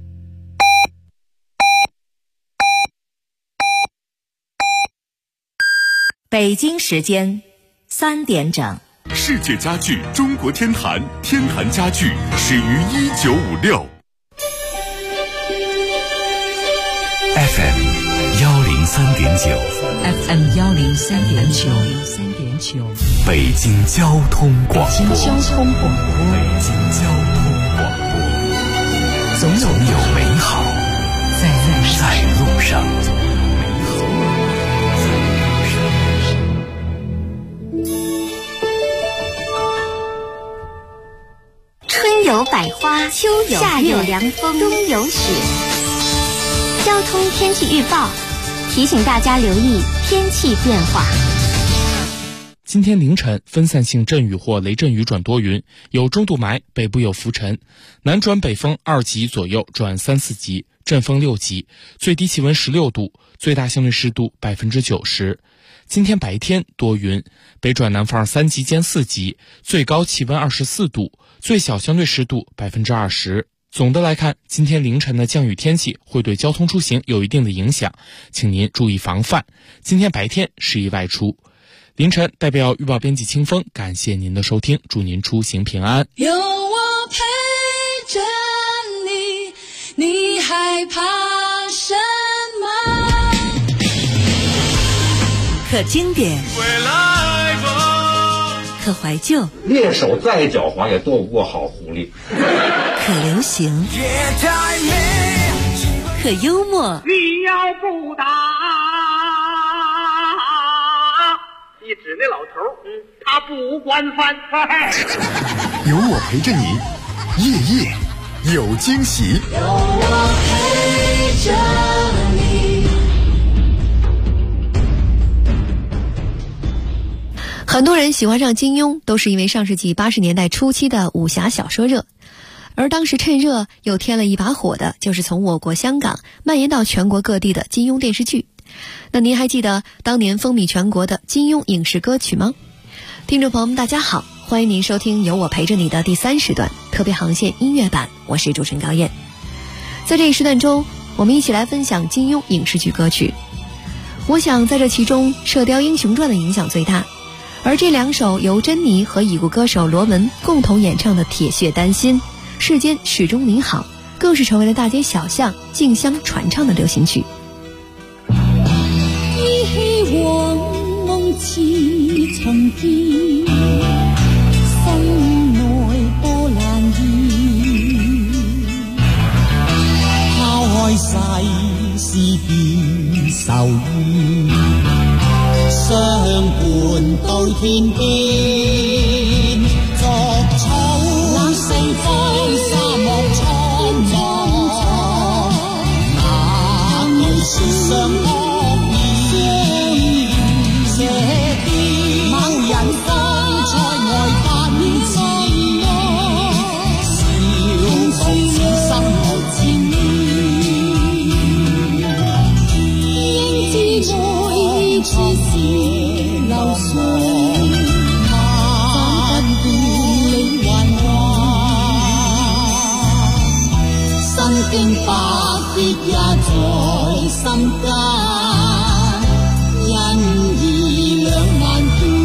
北京时间3点整。 世界家具中国天坛，天坛家具始于1956。 FM 103.9 FM 103.9， 北京交通广播。总有美好在路上。 春有百花，秋有夏有凉风，冬有雪。交通天气预报提醒大家留意天气变化。 今天凌晨分散性阵雨或雷阵雨转多云，有中度霾，北部有浮尘，南转北风2级左右转3、4级，阵风6级，最低气温16度，最大相对湿度90%。今天白天多云，北转南风3级兼4级，最高气温24度，最小相对湿度20%。总的来看，今天凌晨的降雨天气会对交通出行有一定的影响，请您注意防范。今天白天适宜外出。凌晨代表预报编辑清风，感谢您的收听，祝您出行平安。 有我陪着你，你害怕什么？ 可经典，可怀旧， 猎手再狡猾也斗不过好狐狸。 可流行，可幽默。 你要不打，你指那老头，他不管饭。 有我陪着你，夜夜有惊喜。 有我陪着你。 很多人喜欢上金庸，都是因为上世纪80年代初期的武侠小说热。而当时趁热又添了一把火的，就是从我国香港蔓延到全国各地的金庸电视剧。那您还记得当年风靡全国的金庸影视歌曲吗？听众朋友们大家好，欢迎您收听有我陪着你的第3时段特别航线音乐版，我是主持人高燕。在这一时段中，我们一起来分享金庸影视剧歌曲。我想在这其中，《射雕英雄传》的影响最大，而这2首由珍妮和已故歌手罗文共同演唱的《铁血丹心》、世间始终你好，更是成为了大街小巷竞相传唱的流行曲。 依稀往夢似曾見，心內波瀾現，拋開世事變愁怨，相伴到天邊，作草四方沙漠蒼茫，哪裏說上惡意？這啲某人方在外扮自愛，笑到此生無纏綿，應知愛意似是流水。經百劫也在心間，因義兩難斷。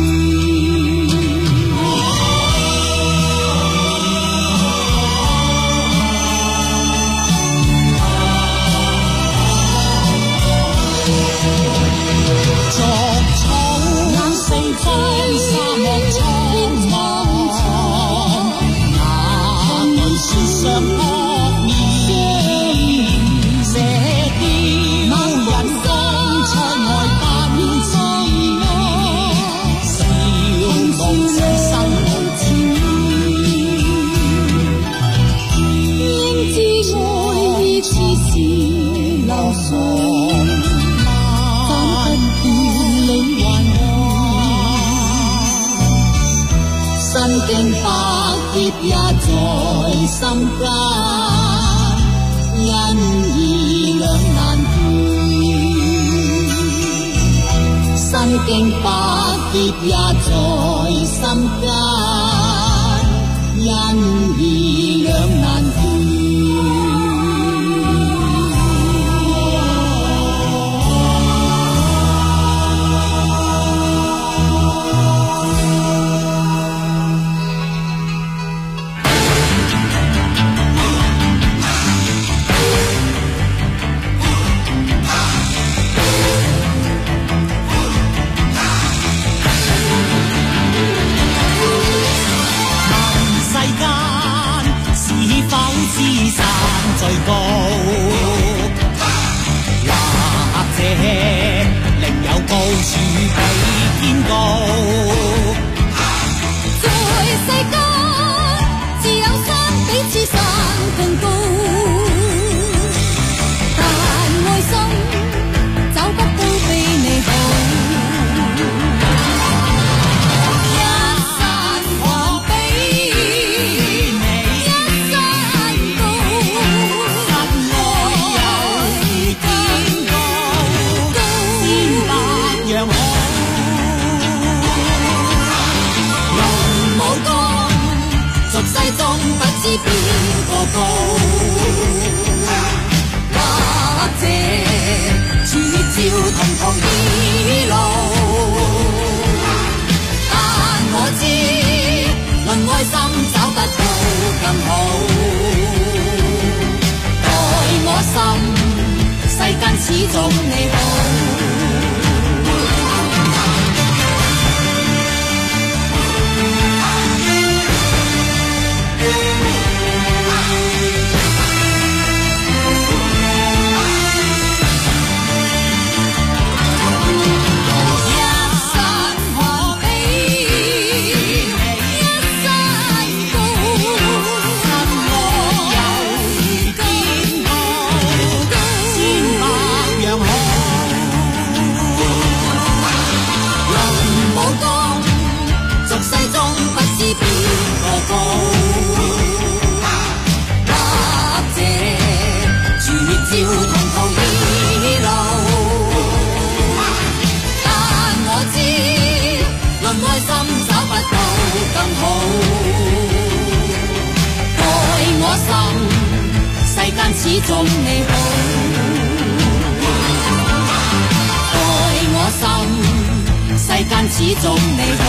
也在心間，因義兩難斷。身經百劫也在心間，因義兩難斷。最高，或者另有高處比天高。在世間，自有山比此山更高，但愛心找不到比你好。世中不知邊個高，或者處照同途異路，但我知論愛心找不到更好。待我心，世間始終你好。始終你好，愛我心，世間始終你好。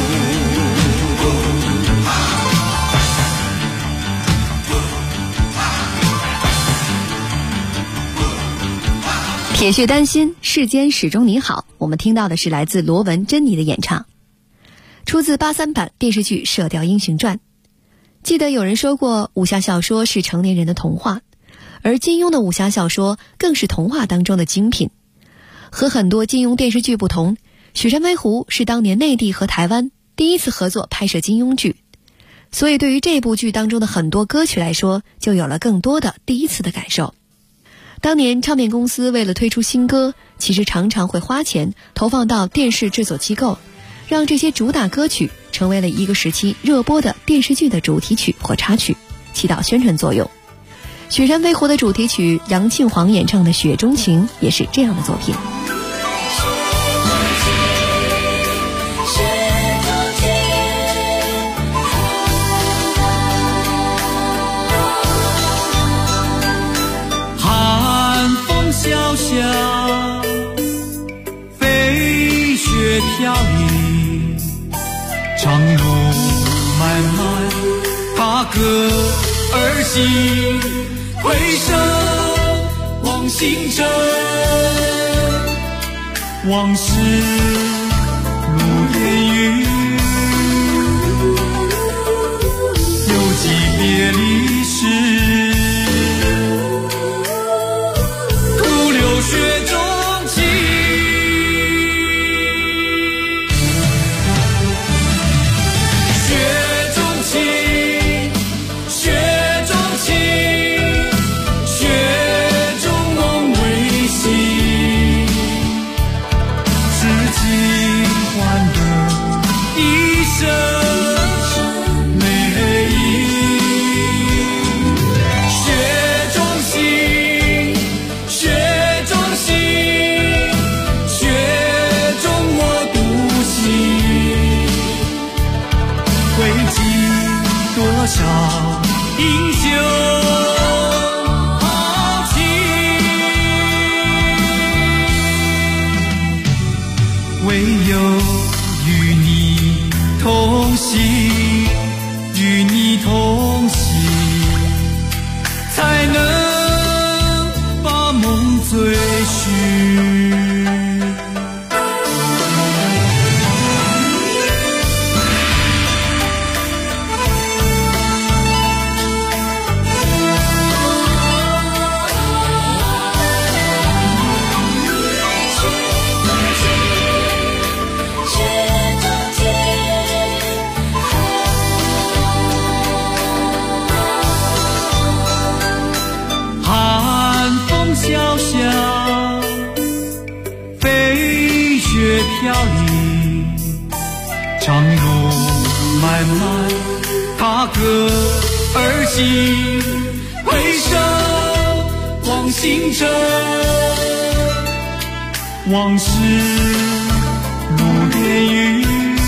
铁血丹心，世间始终你好。我们听到的是来自罗文珍妮的演唱，出自83版电视剧《射雕英雄传》。记得有人说过，武侠小说是成年人的童话，而金庸的武侠小说更是童话当中的精品。和很多金庸电视剧不同，《雪山飞狐》是当年内地和台湾第一次合作拍摄金庸剧，所以对于这部剧当中的很多歌曲来说，就有了更多的第一次的感受。当年唱片公司为了推出新歌，其实常常会花钱投放到电视制作机构，让这些主打歌曲成为了一个时期热播的电视剧的主题曲或插曲，起到宣传作用。雪山飞狐的主题曲杨庆煌演唱的《雪中情》也是这样的作品。 寒风萧萧，飞雪飘零，长路漫漫，踏歌而行，回首望星辰，往事如烟云，犹记别离时，徒留雪中情。 英雄豪情，唯有与你同行，与你同行，才能把梦追寻。小小飞雪飘零，长路漫漫踏歌而行，回首望星辰，往事如烟云，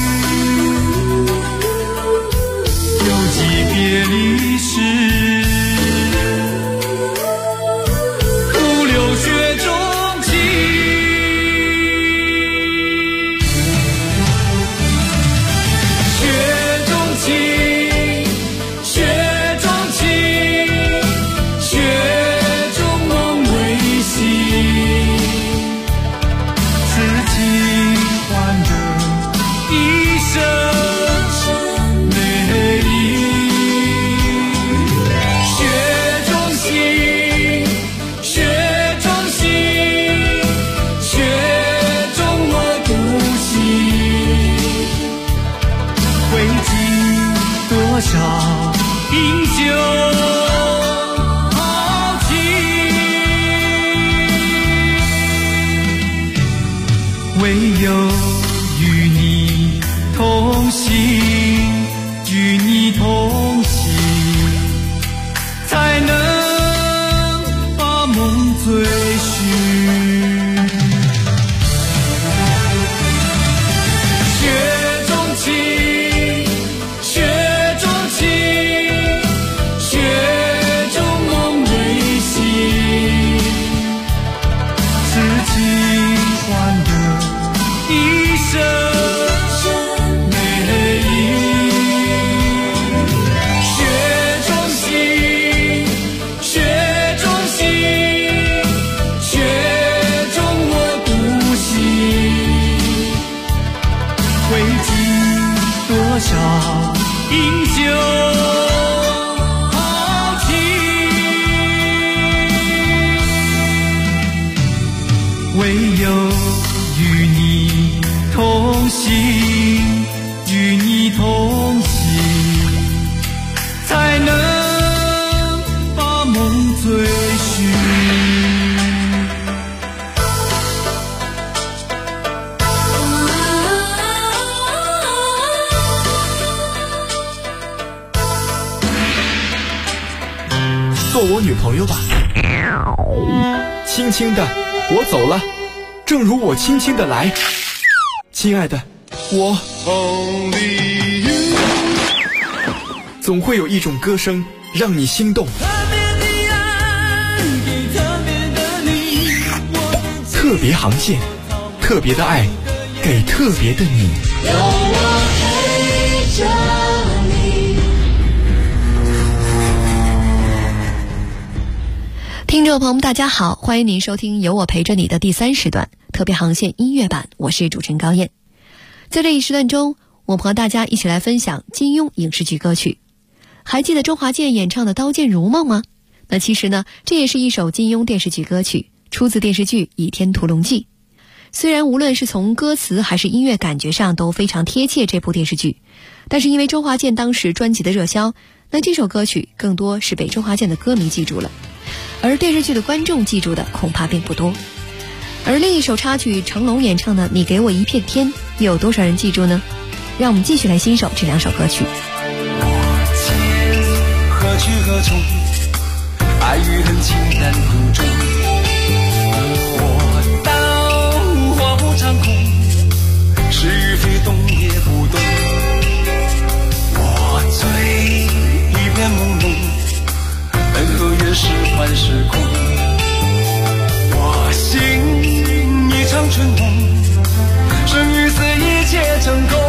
犹记别离时，雪中情，雪中情，雪中情，雪中梦未醒，此情换得一生美丽。雪中情，雪中多少英雄豪情，唯有与你同行，与你同行，才能把梦追寻。雪中情，雪中情，雪中梦未醒，此情换得一生美丽。雪中情，雪中情，雪中我独行，会经多少英雄豪情，唯有与你同行，与你同行，才能把梦追寻。 做我女朋友吧，轻轻的我走了，正如我轻轻的来，亲爱的，我总会有一种歌声让你心动，特别航线，特别的爱，给特别的你。 有我陪着你。 听众朋友们大家好，欢迎您收听有我陪着你的第3时段特别航线音乐版，我是主持人高燕。在这一时段中，我们和大家一起来分享金庸影视剧歌曲。还记得周华健演唱的《刀剑如梦》吗？那其实呢，这也是一首金庸电视剧歌曲，出自电视剧《倚天屠龙记》。虽然无论是从歌词还是音乐感觉上都非常贴切这部电视剧，但是因为周华健当时专辑的热销，那这首歌曲更多是被周华健的歌迷记住了，而电视剧的观众记住的恐怕并不多。而另一首插曲成龙演唱的《你给我一片天》，又有多少人记住呢？让我们继续来欣赏这2首歌曲。 何去何从，爱与恨情难途中，我刀花不长空，是非动也不动，我醉一片是幻是空。我信一场春梦，生与死一切成功。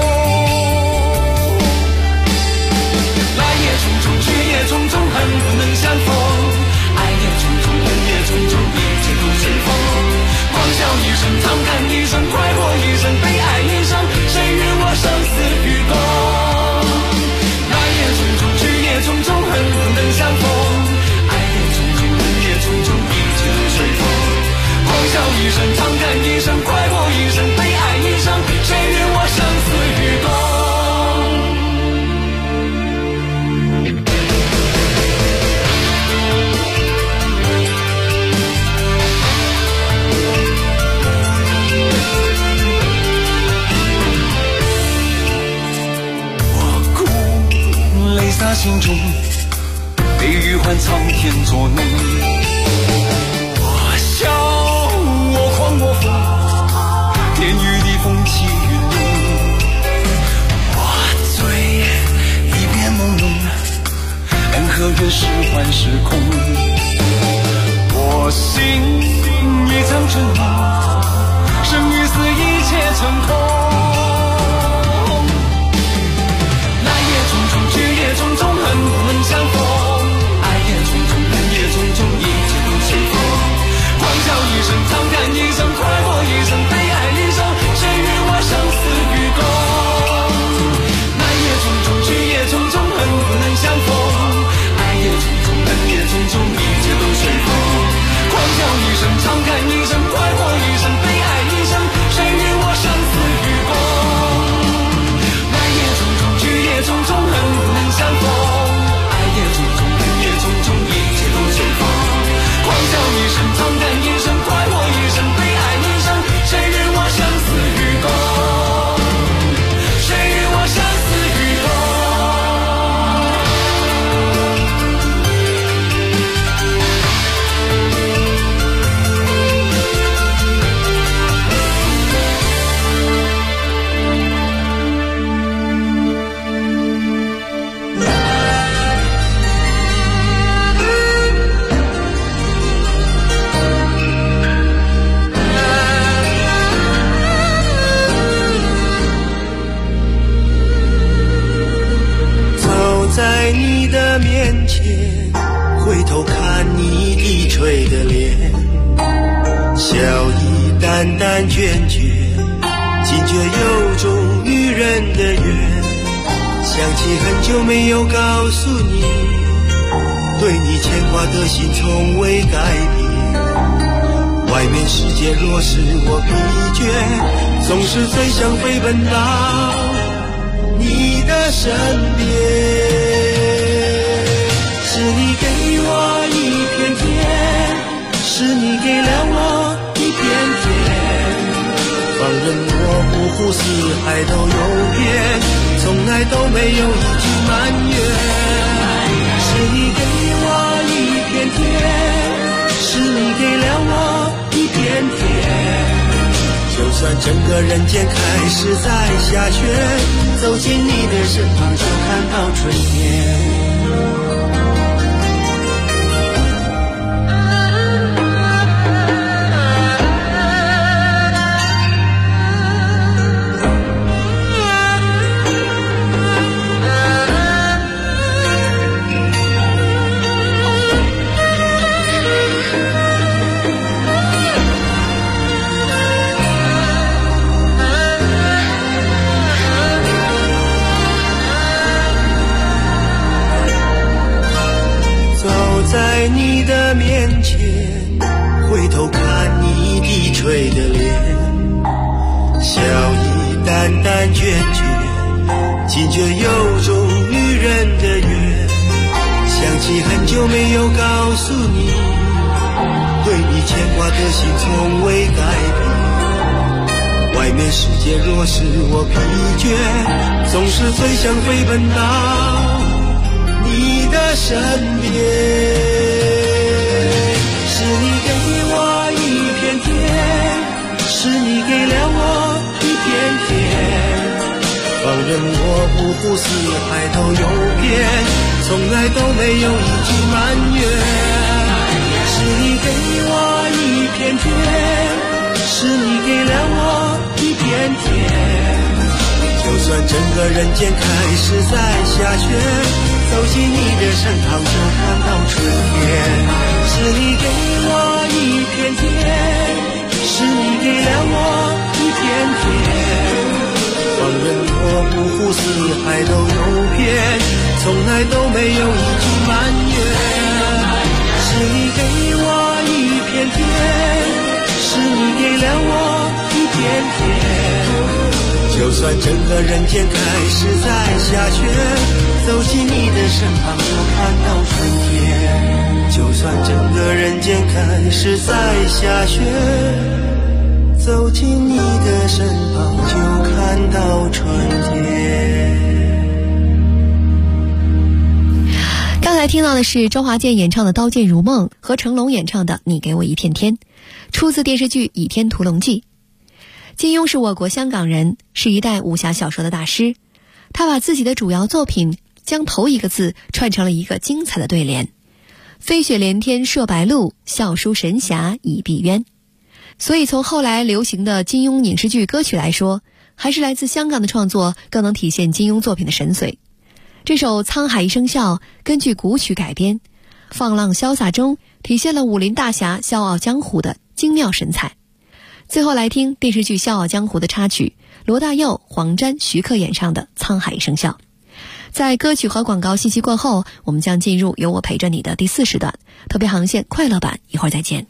来也匆匆，去也匆匆，恨不能相逢。爱也匆匆，恨也匆匆，一切都随风。狂笑一声，长叹一声，快活一生，悲哀一生，谁与我生死与共？来也匆匆，去也匆匆，恨不能相逢。爱也匆匆，恨也匆匆，一切都随风。狂笑一声，长叹一声，快活一生，悲哀一生，谁与我生死与共？洒心中，悲与欢苍天作弄。我笑，我狂，我疯，天与地风起云涌。我醉，一片朦胧，恩和怨是幻是空。我信一场春梦，生与死一切成空。也匆匆，恨不能相逢。爱也匆匆，恨也匆匆，一切都随风。狂笑一声，长叹一声，快活一生，悲哀一生，谁与我生死与共？来也匆匆，去也匆匆，恨不能相逢。爱也匆匆，恨也匆匆，一切都随风。狂笑一声，长叹一声，快活一生，悲哀一生，谁与我生死与共？来也匆匆，去也匆匆，恨不能相逢，爱也匆匆，恨也匆匆，一切都随风。狂笑一声，长叹一声，快活一生，悲哀一生，谁与我生死与共？谁与我生死与共？在你的面前，回头看你低垂的脸，笑意淡淡决绝，惊觉有种与人的缘。想起很久没有告诉你，对你牵挂的心从未改变。外面世界若使我疲倦，总是最想飞奔到你的身边。是你给我一片天，是你给了我一片天，放任我五湖四海都有变，从来都没有一句埋怨。是你给我一片天，是你给了我一片天，就算整个人间开始在下雪，走进你的身旁就看到春天。在你的面前，回头看你低垂的脸，笑意淡淡决绝，惊觉有种与人的缘。想起很久没有告诉你，对你牵挂的心从未改变。外面世界若使我疲倦，总是最想飞奔到你的身边。是你给我一片天，是你给了我一片天，放任我五湖四海都有变，从来都没有一句埋怨。 是你给我一片天，是你给了我一片天。就算整个人间开始在下雪，走进你的身旁就看到春天。是你给我一片天，是你给了我一片天。放任我五湖四海都游遍，从来都没有一句埋怨。是你给我一片天，是你给了我一片天。就算整个人间开始在下雪，走进你的身旁就看到春天。就算整个人间开始在下雪，走进你的身旁就看到春天。 刚才听到的是周华健演唱的《刀剑如梦》和成龙演唱的《你给我一片天》，出自电视剧《倚天屠龙记》。金庸是我国香港人，是一代武侠小说的大师。他把自己的主要作品将头一个字串成了一个精彩的对联：飞雪连天射白鹿，笑书神侠倚碧鸳。所以从后来流行的金庸影视剧歌曲来说，还是来自香港的创作更能体现金庸作品的神髓。这首《沧海一声笑》根据古曲改编，放浪潇洒中体现了武林大侠笑傲江湖的精妙神采。最后来听电视剧《笑傲江湖》的插曲，罗大佑、黄沾、徐克演唱的《沧海一声笑》。在歌曲和广告信息过后，我们将进入有我陪着你的第4时段特别航线快乐版，一会儿再见。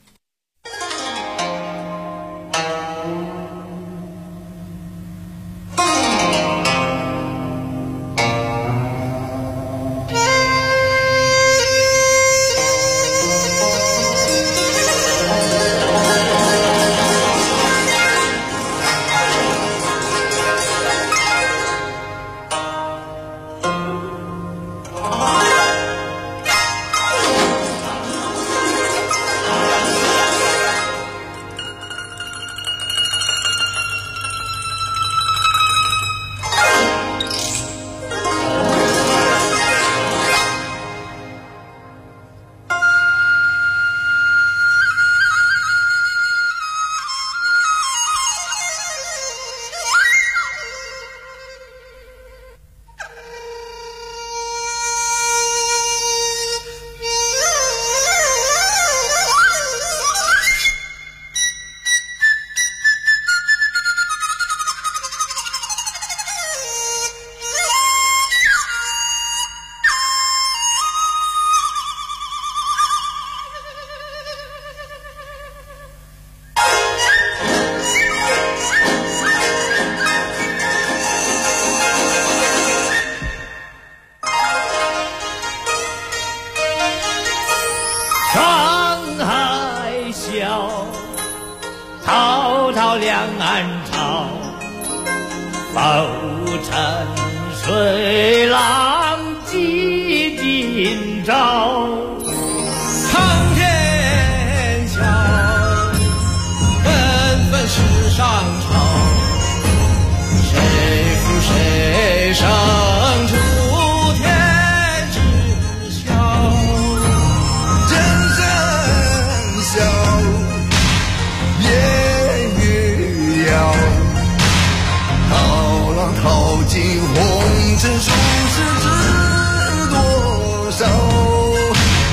滔滔两岸潮，浮沉水浪几今朝。 苍天笑，纷纷世上潮，谁负谁胜出天知晓。真声笑，烟雨遥，涛浪淘尽红尘，数世知多少。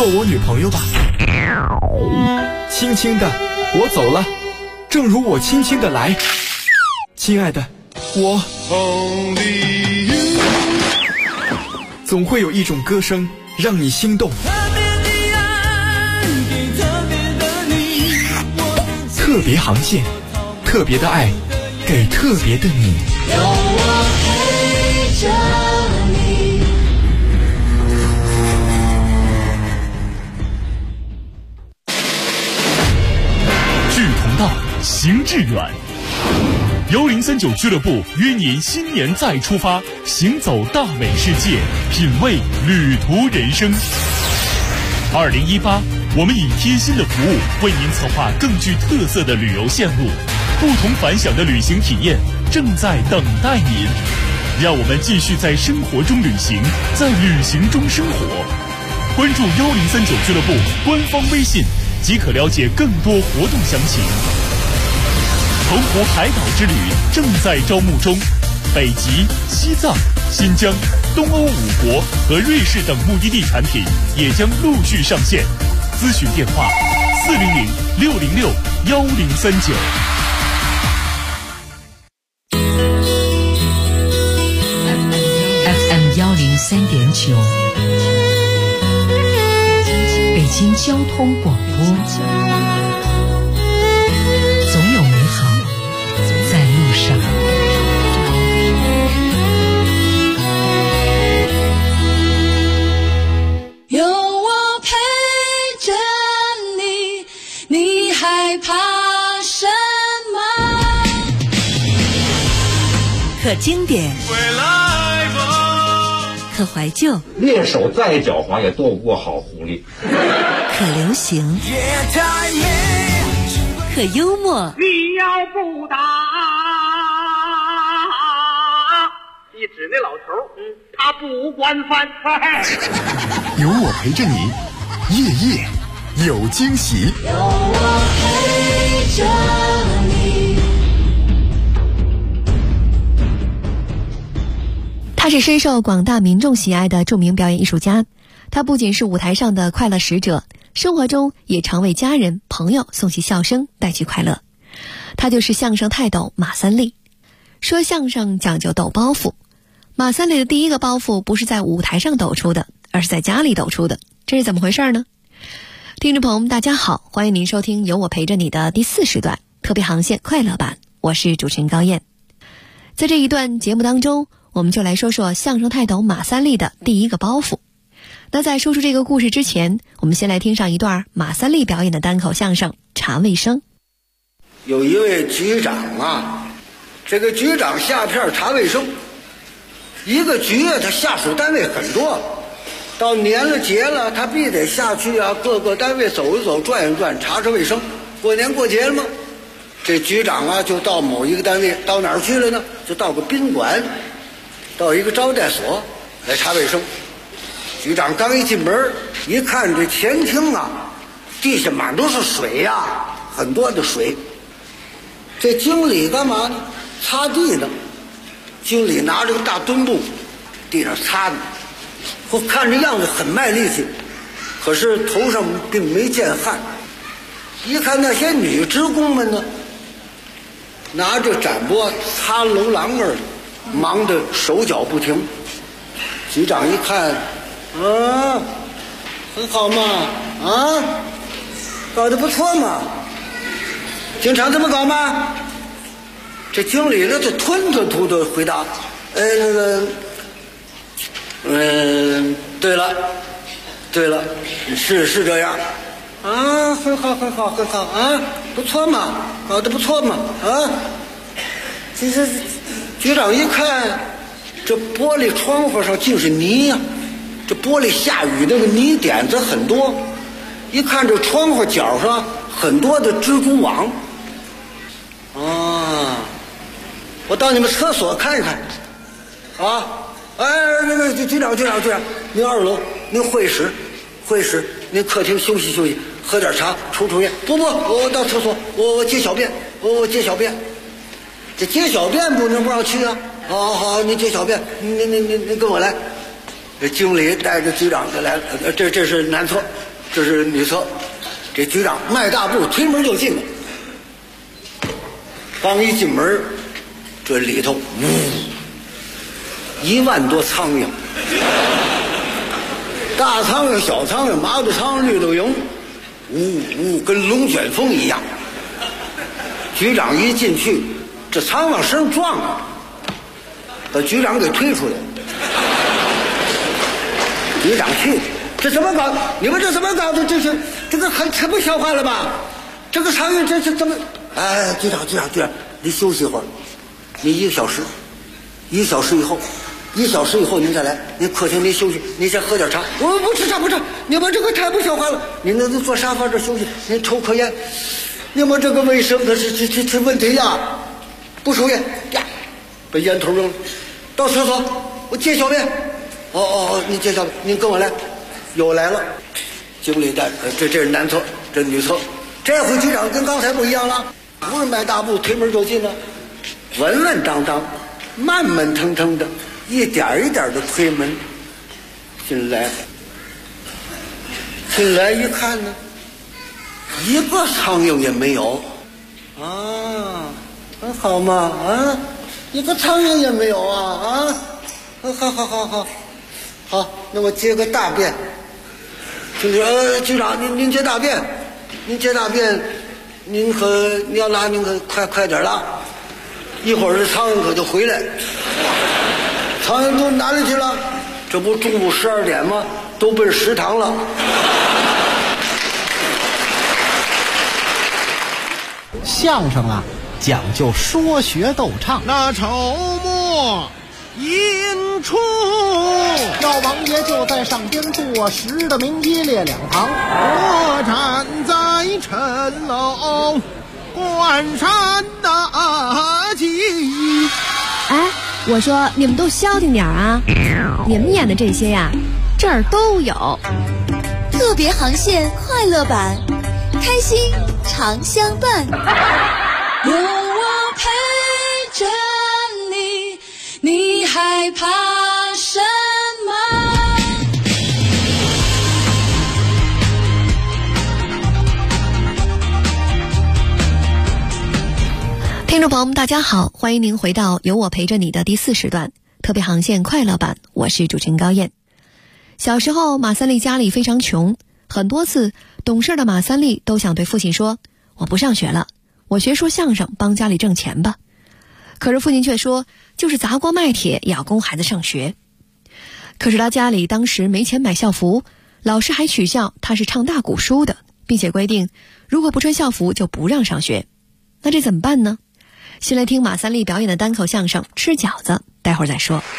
我女朋友吧。轻轻的，我走了，正如我轻轻的来。亲爱的，我总会有一种歌声让你心动。特别航线，特别的爱，给特别的你。 有我陪着你。 志同道，行致远。1039俱乐部约您新年再出发，行走大美世界，品味旅途人生。2018，我们以贴心的服务为您策划更具特色的旅游线路，不同凡响的旅行体验正在等待您。让我们继续在生活中旅行，在旅行中生活。关注1039俱乐部官方微信，即可了解更多活动详情。澎湖海岛之旅正在招募中，北极、西藏、新疆、东欧5国和瑞士等目的地产品也将陆续上线。咨询电话400-606-1039。 FM 103.9，北京交通广播。总有美好在路上。 有我陪着你，你害怕什么？ 可经典，可怀旧， 猎手再狡猾也斗不过好狐狸。 可流行，可幽默。 你要不打，一指那老头，他不管饭菜。 有我陪着你，夜夜有惊喜。 有我陪着你。 他是深受广大民众喜爱的著名表演艺术家，他不仅是舞台上的快乐使者，生活中也常为家人朋友送去笑声，带去快乐。他就是相声泰斗马三立。说相声讲究抖包袱，马三立的第一个包袱不是在舞台上抖出的，而是在家里抖出的，这是怎么回事呢？听众朋友们大家好，欢迎您收听有我陪着你的第4时段特别航线快乐版，我是主持人高燕。在这一段节目当中，我们就来说说相声泰斗马三立的第一个包袱。那在说出这个故事之前，我们先来听上一段马三立表演的单口相声《查卫生》。 有一位局长啊，这个局长下片查卫生，一个局他下属单位很多，到年了节了，他必得下去啊，各个单位走一走，转一转，查查卫生。过年过节了吗？这局长啊，就到某一个单位，到哪儿去了呢？就到个宾馆，到一个招待所来查卫生。局长刚一进门，一看这前厅啊，地下满都是水呀，很多的水。这经理干嘛呢？擦地呢。经理拿着个大墩布，地上擦呢。我看这样子很卖力气，可是头上并没见汗。一看那些女职工们呢，拿着展钵擦楼廊儿，忙得手脚不停。局长一看，很好嘛，搞得不错嘛，经常这么搞吗？这经理呢就吞吞吐吐回答，对了，是这样啊，很好啊，不错嘛，搞得不错嘛啊。这局长一看，这玻璃窗户上尽是泥呀，这玻璃下雨那个泥点子很多，一看这窗户角上很多的蜘蛛网。我到你们厕所看看啊。那个局长，您2楼，您会议室，您客厅休息，喝点茶，抽烟。不，我到厕所，我接小便，这接小便不能不让去啊。好，您接小便，您跟我来。这经理带着局长就来了，这是男厕这是女厕，这局长迈大步推门就进了。刚一进门，这里头1万多苍蝇，大苍蝇、小苍蝇、麻子苍蝇、绿豆蝇，跟龙卷风一样。局长一进去，这苍蝇身上撞了，把局长给推出来了。局长去，这怎么搞？你们这怎么搞的？这个很太不消化了吧？这个苍蝇这怎么？哎，局长，你休息一会儿，你1个小时，1个小时以后您再来，您客厅您休息，您先喝点茶。我不吃茶，你们这个太不消化了。您那坐沙发这休息，您抽颗烟。你们这个卫生的这问题呀，不抽烟呀，把烟头扔了。到厕所，我借小便。哦，你借小便，您跟我来。又来了，经理带，这是男厕，这女厕。这回局长跟刚才不一样了，不是迈大步推门就进了，稳稳当当，慢慢腾腾的，一点一点的推门进来。进来一看呢，一个苍蝇也没有啊，很好嘛啊，一个苍蝇也没有啊，好，那我接个大便。局长，您接大便，您要拉您可快点拉，一会儿这苍蝇可就回来。苍蝇都哪里去了？这不中午12点吗？都奔食堂了。 相声啊，讲究说学逗唱。 那筹末引出， 老王爷就在上边坐实的明一列两旁， 我站在城楼关山大吉。 哎，我说你们都消停点啊！你们演的这些呀，这儿都有。 特别航线快乐版，开心常相伴。 有我陪着你，你害怕什么？ 听众朋友们大家好，欢迎您回到有我陪着你的第4时段特别航线快乐版，我是主持人高燕。小时候马三立家里非常穷，很多次懂事的马三立都想对父亲说，我不上学了，我学说相声帮家里挣钱吧。可是父亲却说，就是砸锅卖铁也要供孩子上学。可是他家里当时没钱买校服，老师还取笑他是唱大鼓书的，并且规定如果不穿校服就不让上学。那这怎么办呢？先来听马三立表演的单口相声《吃饺子》，待会儿再说。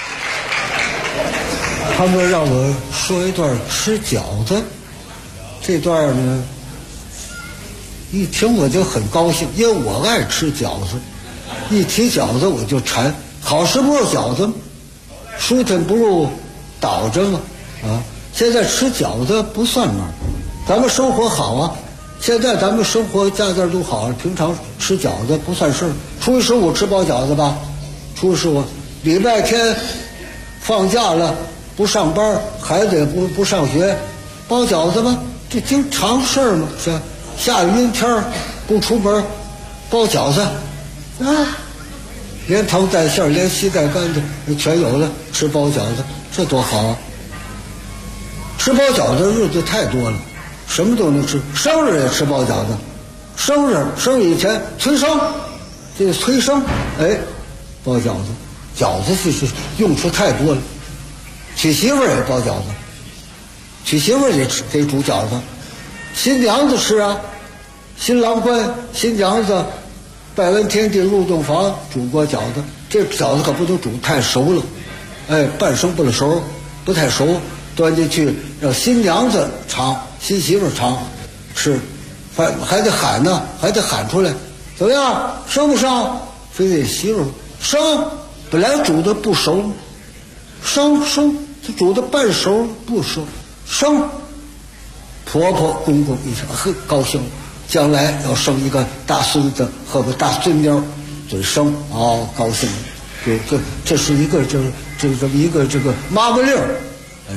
他们让我说一段吃饺子，这段呢一听我就很高兴，因为我爱吃饺子，一提饺子我就馋。好事不如饺子，舒坦不如倒着嘛啊！现在吃饺子不算嘛，咱们生活好啊。现在咱们生活家家都好，平常吃饺子不算事儿。初一十五吃包饺子吧，初一十五，礼拜天放假了不上班，孩子也不上学，包饺子吧，这经常事儿嘛。是下雨阴天不出门，包饺子啊，连汤带馅连稀带干的全有了，吃包饺子这多好啊！吃包饺子日子太多了。什么都能吃，生日也吃包饺子，生日以前催生，这个催生，哎，包饺子，饺子就是用处太多了。娶媳妇儿也包饺子，娶媳妇儿也得煮饺子，新娘子吃啊，新郎官、新娘子拜完天地入洞房，煮过饺子，这饺子可不能煮太熟了，哎，半生不了熟，不太熟，端进去让新娘子尝。新媳妇尝吃，还得喊呢，还得喊出来，怎么样，生不生？非得媳妇生，本来煮的不熟，生这煮的半熟不熟，生，婆婆公公一想，呵，高兴，将来要生一个大孙子和个大孙妞，准生哦，高兴，这是一个这么一个这个妈妈令，哎，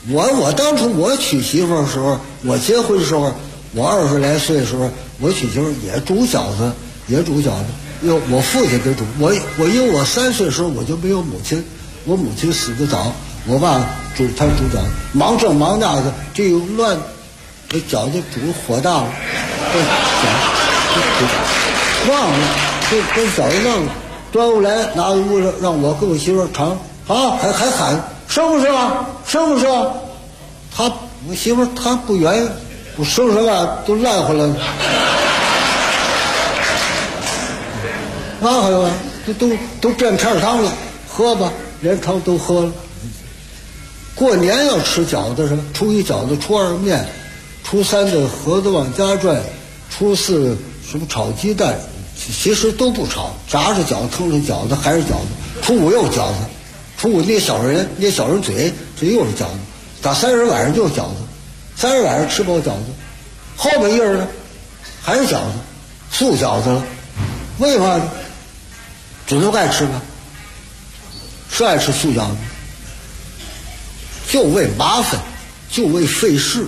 我当初我娶媳妇的时候，我结婚的时候，我20来岁的时候，我娶媳妇也煮饺子，因为我父亲给煮。我因为我3岁的时候我就没有母亲，我母亲死得早，我爸他煮饺子，忙这忙那个，这又乱，这饺子煮火大了，忘了，这饺子忘了，端过来拿到屋上让我跟我媳妇尝，啊，还喊生不生啊？生不生？我媳妇她不愿意，我生什么都烂回来了，烂回来了，都变片汤了，喝吧，连汤都喝了。过年要吃饺子什么？初1饺子，初2面，初3的盒子往家转，初4什么炒鸡蛋，其实都不炒，炸着饺子，腾着饺子还是饺子。初5又饺子，初5捏小人嘴，这又是饺子。打30晚上就是饺子，30晚上吃饱饺子，后半夜呢还是饺子，素饺子了。为嘛呢？准都爱吃吧，是爱吃素饺子，就为麻烦，就为费事。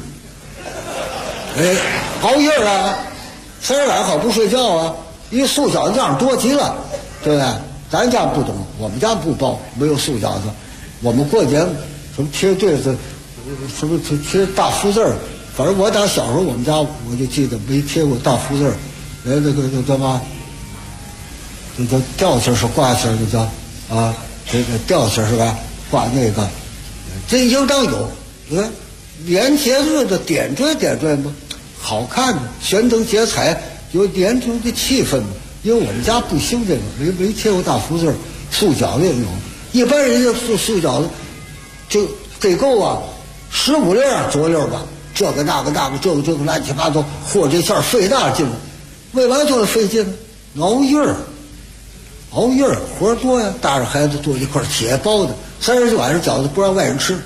熬夜啊，30晚上好不睡觉啊，因为素饺子样多极了，对不对？咱家不懂，我们家不包，没有素饺子。我们过年什么贴对子，什么贴大福字儿，反正我打小时候我们家我就记得没贴过大福字儿，那个叫嘛？这叫吊旗是挂旗，这叫啊，这个吊旗是吧？挂那个，这应当有。年节日的点缀嘛，好看嘛，悬灯结彩，有年中的气氛嘛。因为我们家不兴这个，没贴过大福字，素饺子也有。一般人家素饺子就得够啊，15粒左右吧，这个那个这个乱七八糟，和这馅费大劲了。为嘛就是费劲呢？熬夜活多呀，带着孩子坐一块儿且包的。30晚上饺子不让外人吃，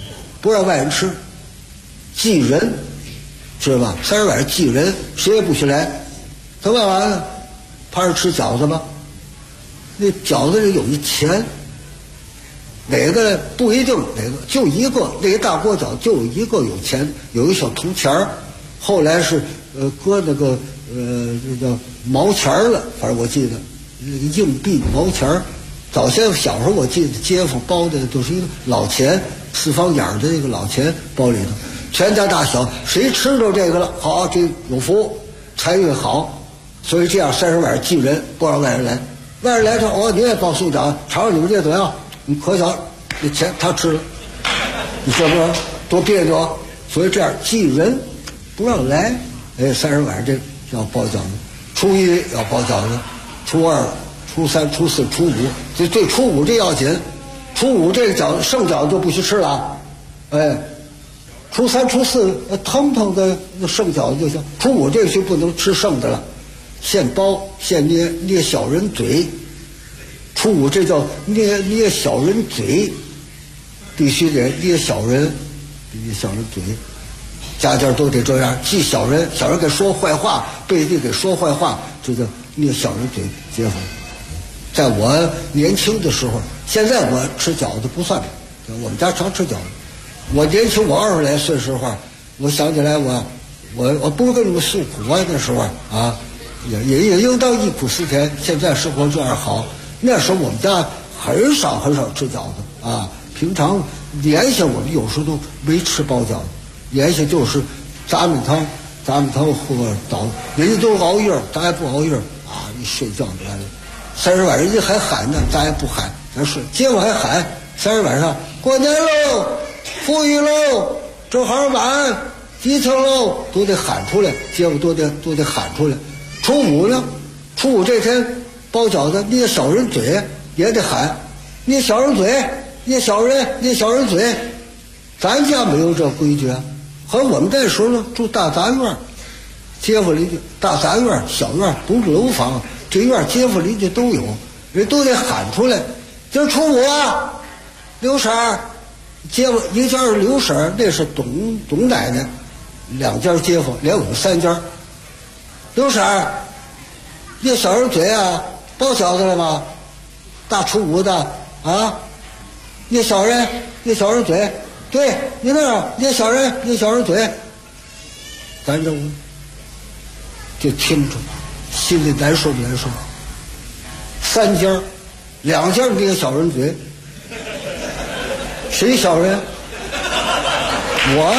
忌人，知道吧？30晚上忌人，谁也不许来。他干嘛呢？怕是吃饺子吗？那饺子里有一钱，哪个不一定哪个，就一个，那一大锅饺就有一个有钱，有一小铜钱儿，后来是搁那个这叫毛钱儿了，反正我记得那个硬币毛钱儿。早先小时候我记得街坊包的就是一个老钱，4方眼的那个老钱包里头，全家大小谁吃着这个了，好，这有福，财运好。所以这样30晚上忌人，不让外人来。外人来说你也包素饺子，尝尝你们这怎么样？你可想那钱他吃了，你说不说多别扭？所以这样忌人，不让来。30晚上这要包饺子，初1要包饺子，初2、初3、初4、初5，这对初5这要紧。初5这个饺子剩饺子就不许吃了，初3、初4腾的剩饺子就行。初5这个就不能吃剩的了。现包现捏小人嘴，初5这叫捏小人嘴，必须得捏小人嘴，家家都得这样，记小人给说坏话，背地给说坏话，这叫捏小人嘴街坊。在我年轻的时候，现在我吃饺子不算，我们家常吃饺子。我年轻，我20来岁的时候，我想起来我不是跟你们诉苦啊，那时候啊。也应当忆苦思甜，现在生活这样好。那时候我们家很少吃饺子啊，平常年下我们有时候都没吃包饺子，年下就是杂米汤喝早，人家都熬夜，咱还不熬夜啊！一睡觉来了，30晚人家还喊呢，咱也不喊，咱睡。街坊还喊30晚上过年喽，富裕喽，正好晚，吉庆喽，都得喊出来，街坊都得喊出来。初5呢？初5这天包饺子，捏小人嘴也得喊，捏小人嘴，捏小人嘴。咱家没有这规矩啊。和我们那时候呢，住大杂院，街坊邻居大杂院、小院不是楼房，这院街坊邻居都有，人都得喊出来。今儿初5啊，刘婶儿，街坊一家是刘婶儿，那是董奶奶，2家街坊，连我们3家。刘婶儿，捏小人嘴啊，包饺子了吗？大初5的啊，捏小人嘴， 对你那儿，你小人嘴，咱这就听着，心里难受不难受？3家，2家捏小人嘴，谁小人？我。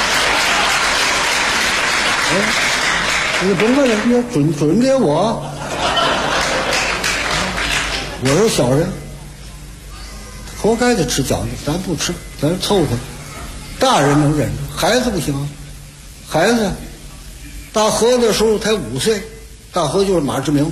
你甭问了，你准给我。我是小人，活该的吃饺子，咱不吃，咱凑合。大人能忍着，孩子不行。孩子，大河的时候才5岁，大河就是马志明。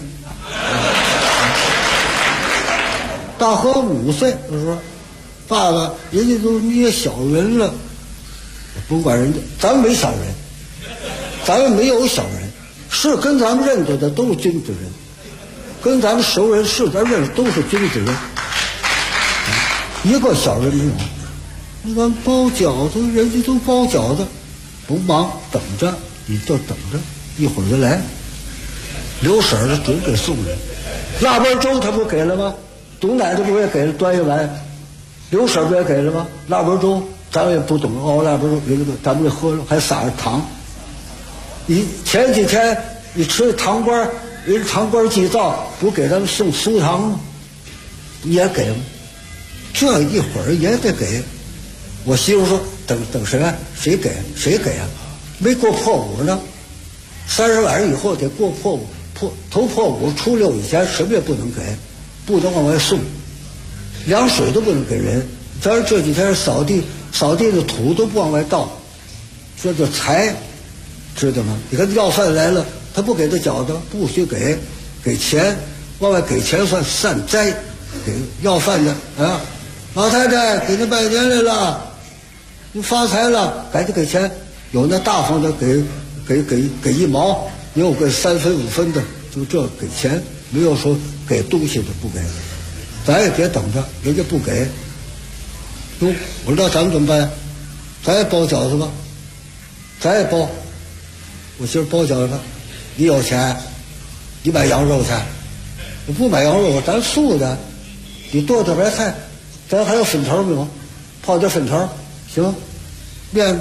大河5岁的时候，爸爸，人家都捏小人了，甭管人家，咱们没小人，咱们没有小人，是跟咱们认得的都是君子人，跟咱们熟人是咱认识都是君子人，一个小人没有。你看包饺子，人家都包饺子，不忙，等着，你就等着，一会儿就来。刘婶儿准给送人，腊八粥他不给了吗？董奶奶不也给了端一碗？刘婶儿不也给了吗？腊八粥咱也不懂熬腊八粥，咱们给喝了，还撒着糖。你前几天你吃糖瓜，人糖瓜祭灶不给咱们送酥糖吗？也给吗？这一会儿也得给。我媳妇说等谁啊？谁给啊？没过破5呢，30晚上以后得过破5，头破5初6以前什么也不能给，不能往外送，凉水都不能给人。咱这几天扫地的土都不往外倒，这叫财，知道吗？你看要饭来了，他不给他饺子，不许给钱，往外给钱算散灾。给要饭的啊，老太太给您拜年来了，您发财了，赶紧给钱。有那大方的给1毛，也有给3分5分的，就这给钱，没有说给东西的不给。咱也别等着，人家不给。哟，我知道咱们怎么办？咱也包饺子吧，咱也包。我媳妇包饺子，你有钱，你买羊肉去。我不买羊肉，咱素的。你剁点白菜，咱还有粉条没有？泡点粉条，行。面，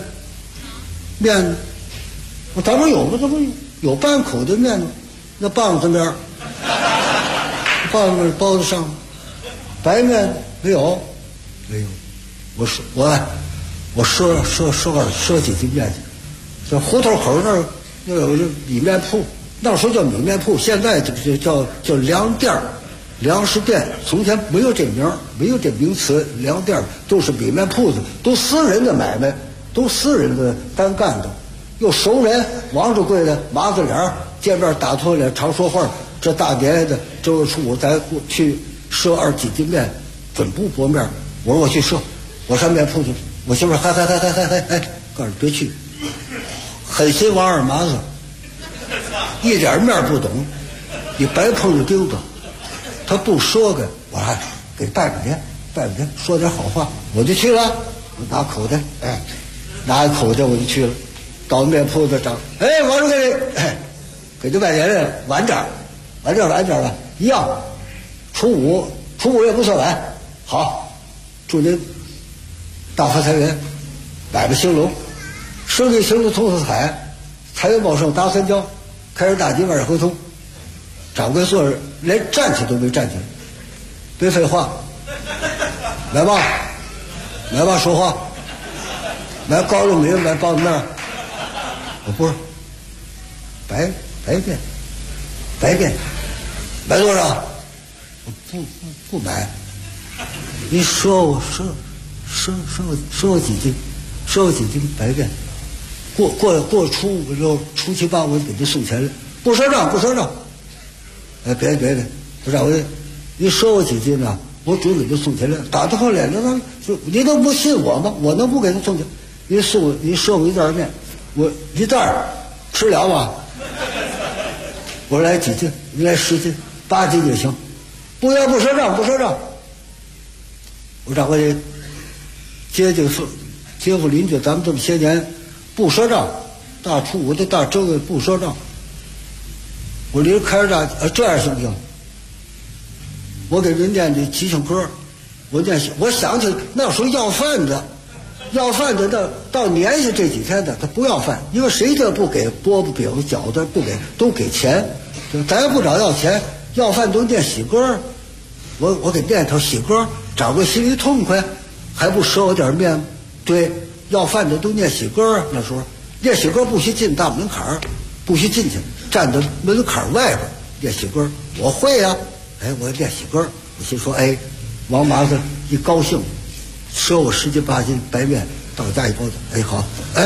咱们有吗？这不有半口的面吗？那棒子面，棒子包得上，白面没有。我赊几斤面去。这胡同口那儿有个米面铺，那时候叫米面铺，现在就叫粮店、粮食店。从前没有这名，没有这名词，粮店都是米面铺子，都私人的买卖，都私人的单干的。又熟人，王掌柜的麻子脸，见面打脱脸，常说话。这大年的正月初5，咱去赊20几斤面，准不薄面。我说我去赊，我上面铺去。我媳妇嗨，告诉别去。狠心王二麻子，一点面不懂，你白碰着钉子。他不说给我还给拜个年，说点好话，我就去了。我拿口袋，拿口袋我就去了。到面铺子长，王掌柜，给他拜年来了，晚点了，一样。初五也不算晚。好，祝您大发财源，买卖兴隆，生意兴隆，通彩，财源茂盛，大三江，开市大吉，万事亨通。掌柜坐着，连站起都没站起来。别废话，来吧，说话。买高粱米，买包子面。我不是白面，买多少？我不买。你赊我几斤白面。过初5之后，初7、8我给您送钱来，不赊账。别，不是我，你赊我几斤呢？我准给您送钱来。打他好脸了，你都不信我吗？我能不给他送钱？你赊我1袋面，我1袋吃了吗？我来几斤？你来10斤、8斤也行。不赊账。我掌柜街坊邻居，咱们这么些年不赊账，大初5的大正月不赊账。我离开着这样行不行？我给人念的吉祥歌，我想起那时候要饭的， 要饭的到年下这几天的他不要饭，因为谁家不给饽饽饼饺子不给都给钱，咱也不找要钱，要饭都念喜歌，我给念头喜歌，掌柜心里痛快，还不赊我点面？对，要饭的都念喜歌，那时候念喜歌不许进大门槛，不许进去，站在门槛外边念喜歌，我会呀、我念喜歌，我心说王麻子一高兴，赊我10斤8斤白面，到家一包子，好，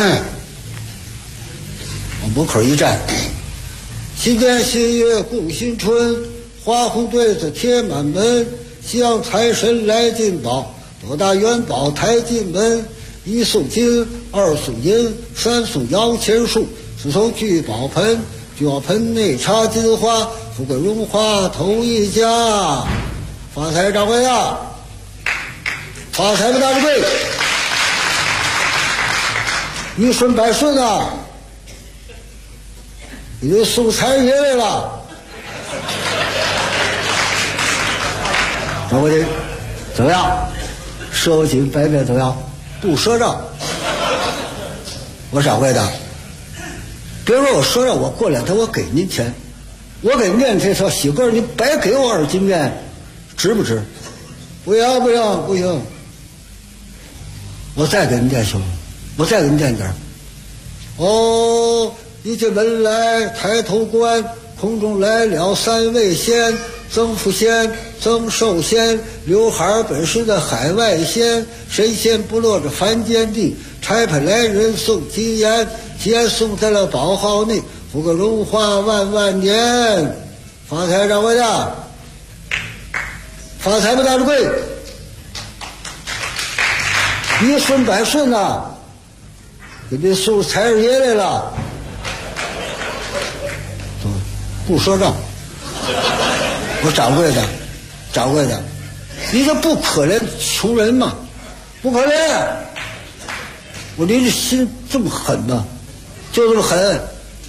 往门口一站，新年新月共新春，花红对子贴满门，向财神来进宝，多大元宝抬进门，1送金，2送银，3送摇钱树，4送聚宝盆，聚宝盆内插金花，富贵荣华头一家，发财掌柜呀，发财不大掌柜，一顺百顺啊，你就送财爷来了。掌柜的怎么样？赊我几白面怎么样？不赊账。我掌柜的，别说我赊账，我过2天我给您钱，我给念这条喜歌，您白给我2斤面，值不值？不行不行不行，我再给您念行吗？我再给您念点。一进门来抬头观，空中来了3位仙，曾福仙、曾寿仙，刘海本是的海外仙，神仙不落着凡间地，差派来人送吉言，吉言送在了宝号内，富贵荣华万万年，发财掌柜的，发财不大掌柜，一顺百顺啊，给你送财神爷来了，不赊账。我掌柜的，你这不可怜穷人吗？不可怜。我您这心这么狠吗？就这么狠。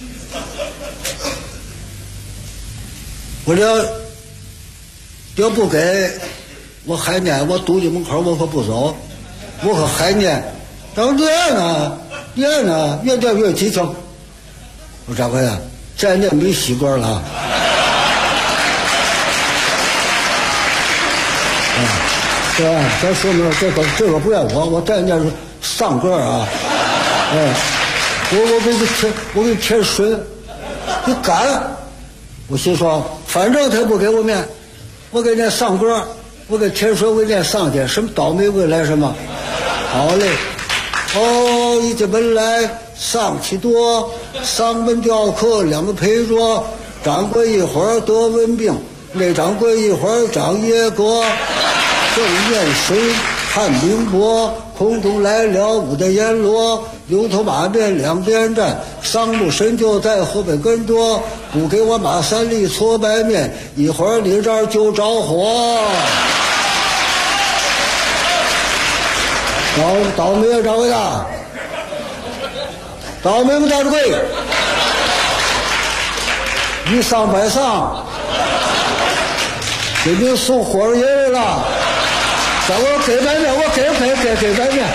我这要不给，我还念，我堵你门口，我可不走，我可还念。当念呢，越念越激情。我掌柜的，再念没习惯了。对吧？咱说明这个不怨我再念是丧歌啊！我给你添水，你敢？我心说，反正他不给我面，我给念丧歌，我给添水，我给念丧去，什么倒霉未来什么？好嘞！一进门来丧气多，丧门雕刻2个陪着，掌柜一会儿得文病，那掌柜一会儿长野哥。正面水看明波，空中来了5的阎罗，牛头马面2边站，丧木神就在后边跟着，不给我马三立搓白面，一会儿你这儿就着火。倒霉啊，掌柜的，倒霉不大掌柜，一丧百丧，给您送火烧爷来了。我给白面，我给白面。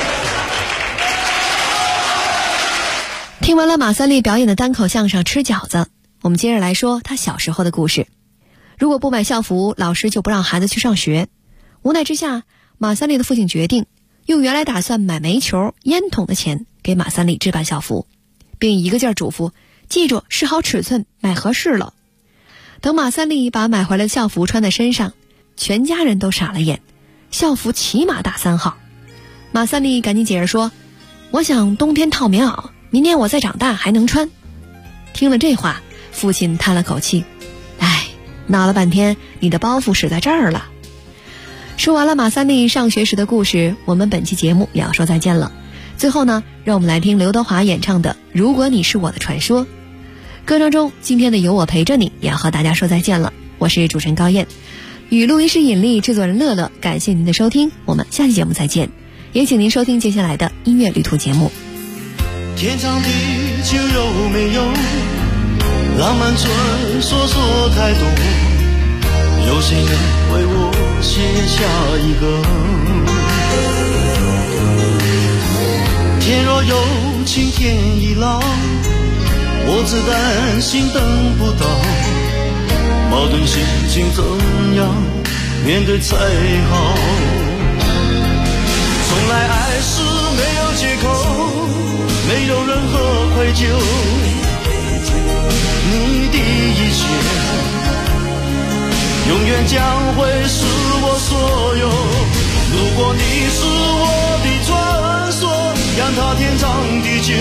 听完了马三立表演的单口相声《吃饺子》，我们接着来说他小时候的故事。如果不买校服，老师就不让孩子去上学。无奈之下，马三立的父亲决定用原来打算买煤球、烟筒的钱给马三立置办校服，并一个劲儿嘱咐记住试好尺寸，买合适了。等马三立把买回来的校服穿在身上，全家人都傻了眼。校服起码大3号，马三立赶紧解释说：“我想冬天套棉袄，明年我再长大还能穿。”听了这话，父亲叹了口气：“闹了半天，你的包袱使在这儿了。”说完了马三立上学时的故事，我们本期节目也要说再见了。最后呢，让我们来听刘德华演唱的《如果你是我的传说》。歌声中，今天的有我陪着你也要和大家说再见了。我是主持人高燕。与录音师尹丽，制作人乐乐，感谢您的收听，我们下期节目再见，也请您收听接下来的音乐旅途节目。 天长地久有没有浪漫传说说太多，有谁能为我写下一个情天已老，我只担心等不到，矛盾心情怎样面对才好？从来爱是没有借口，没有任何愧疚，你的一切永远将会是我所有。如果你是我的传说，让它天长地久，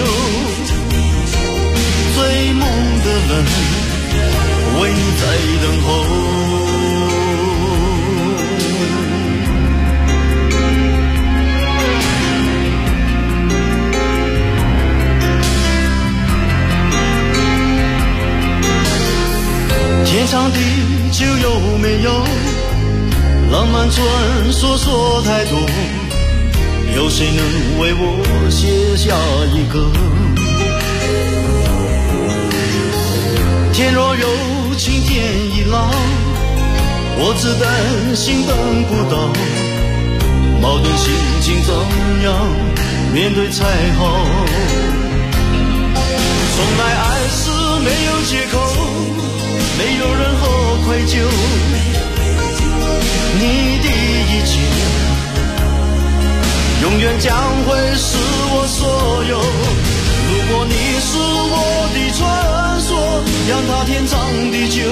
追梦的人为你在等候。天长地久有没有浪漫传说说太多，有谁能为我写下一个？天若有情天已老，我只担心等不到，矛盾心情怎样面对才好？从来爱是没有借口，没有任何愧疚，你的一切永远将会是我所有。如果你是我的传说，让它天长地久，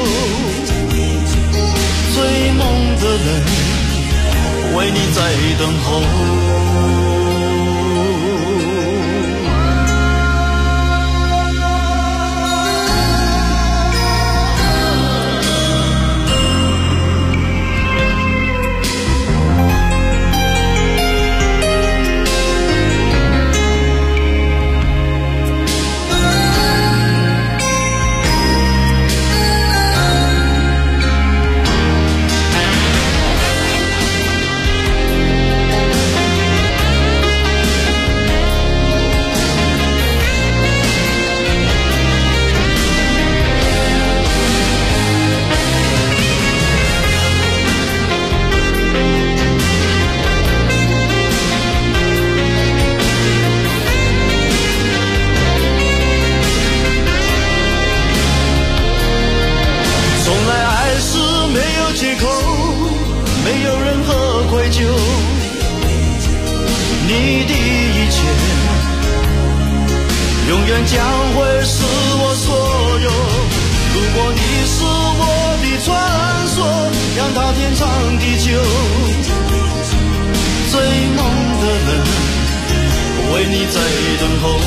追梦的人为你在等候。你的一切永远将会是我所有。如果你是我的传说，让它天长地久，追梦的人为你在等候。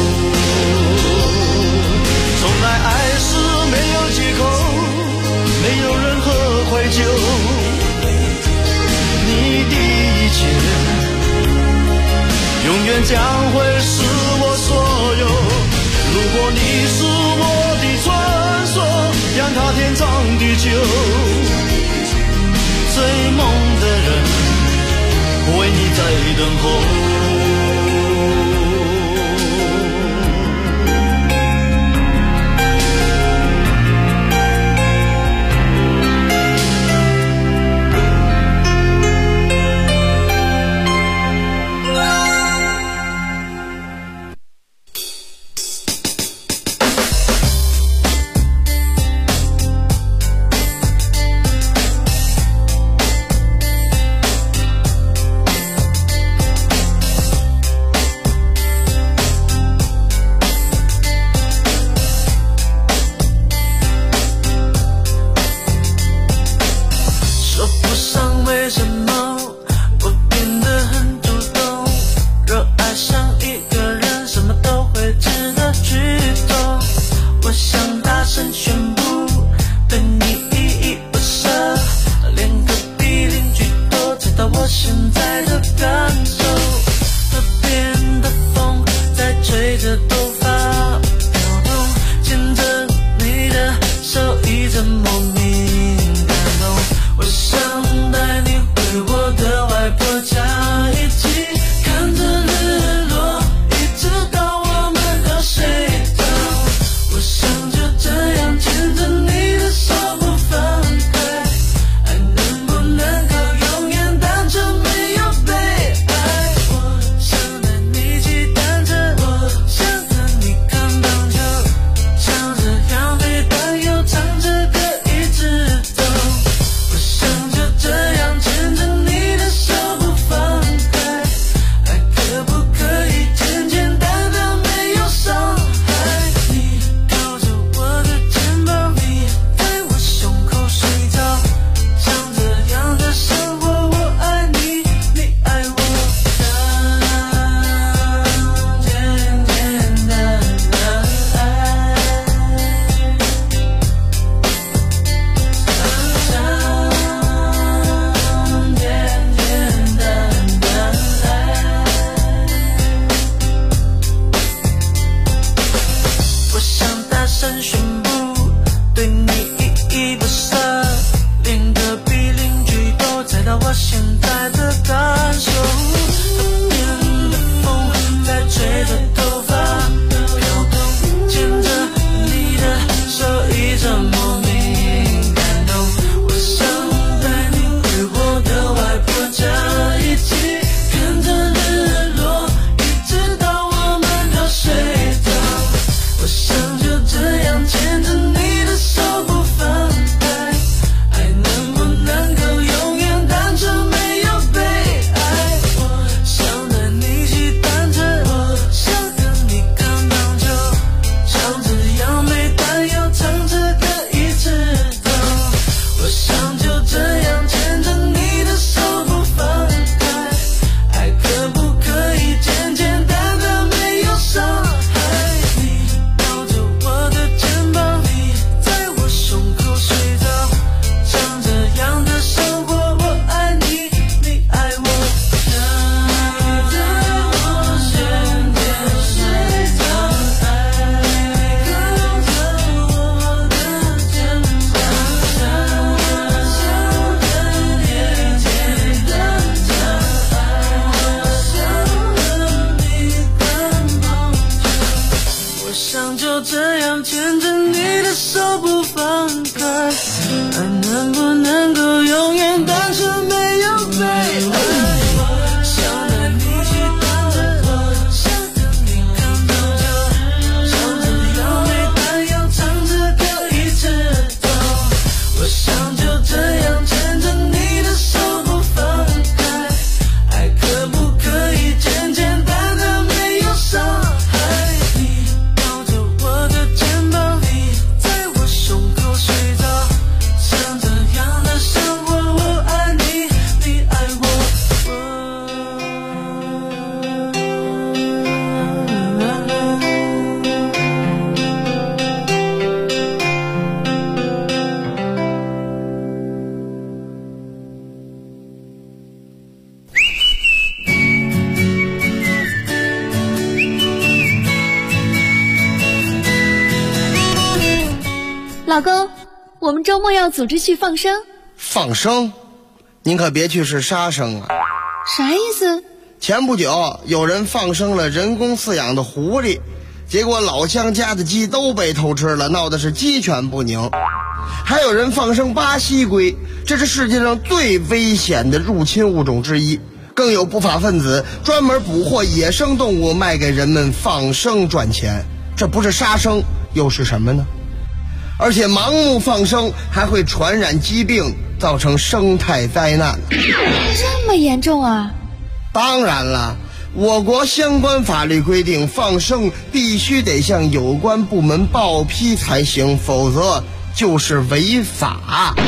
从来爱是没有借口，没有任何愧疚，你的一切永远将会是我所有。如果你是我的传说，让它天长地久，追梦的人为你在等候。 老公，我们周末要组织去放生。 放生？您可别去是杀生啊！ 啥意思？ 前不久有人放生了人工饲养的狐狸，结果老乡家的鸡都被偷吃了，闹的是鸡犬不宁。还有人放生巴西龟，这是世界上最危险的入侵物种之一。更有不法分子专门捕获野生动物卖给人们放生赚钱，这不是杀生又是什么呢？而且盲目放生还会传染疾病，造成生态灾难。 这么严重啊？ 当然了，我国相关法律规定，放生必须得向有关部门报批才行，否则就是违法。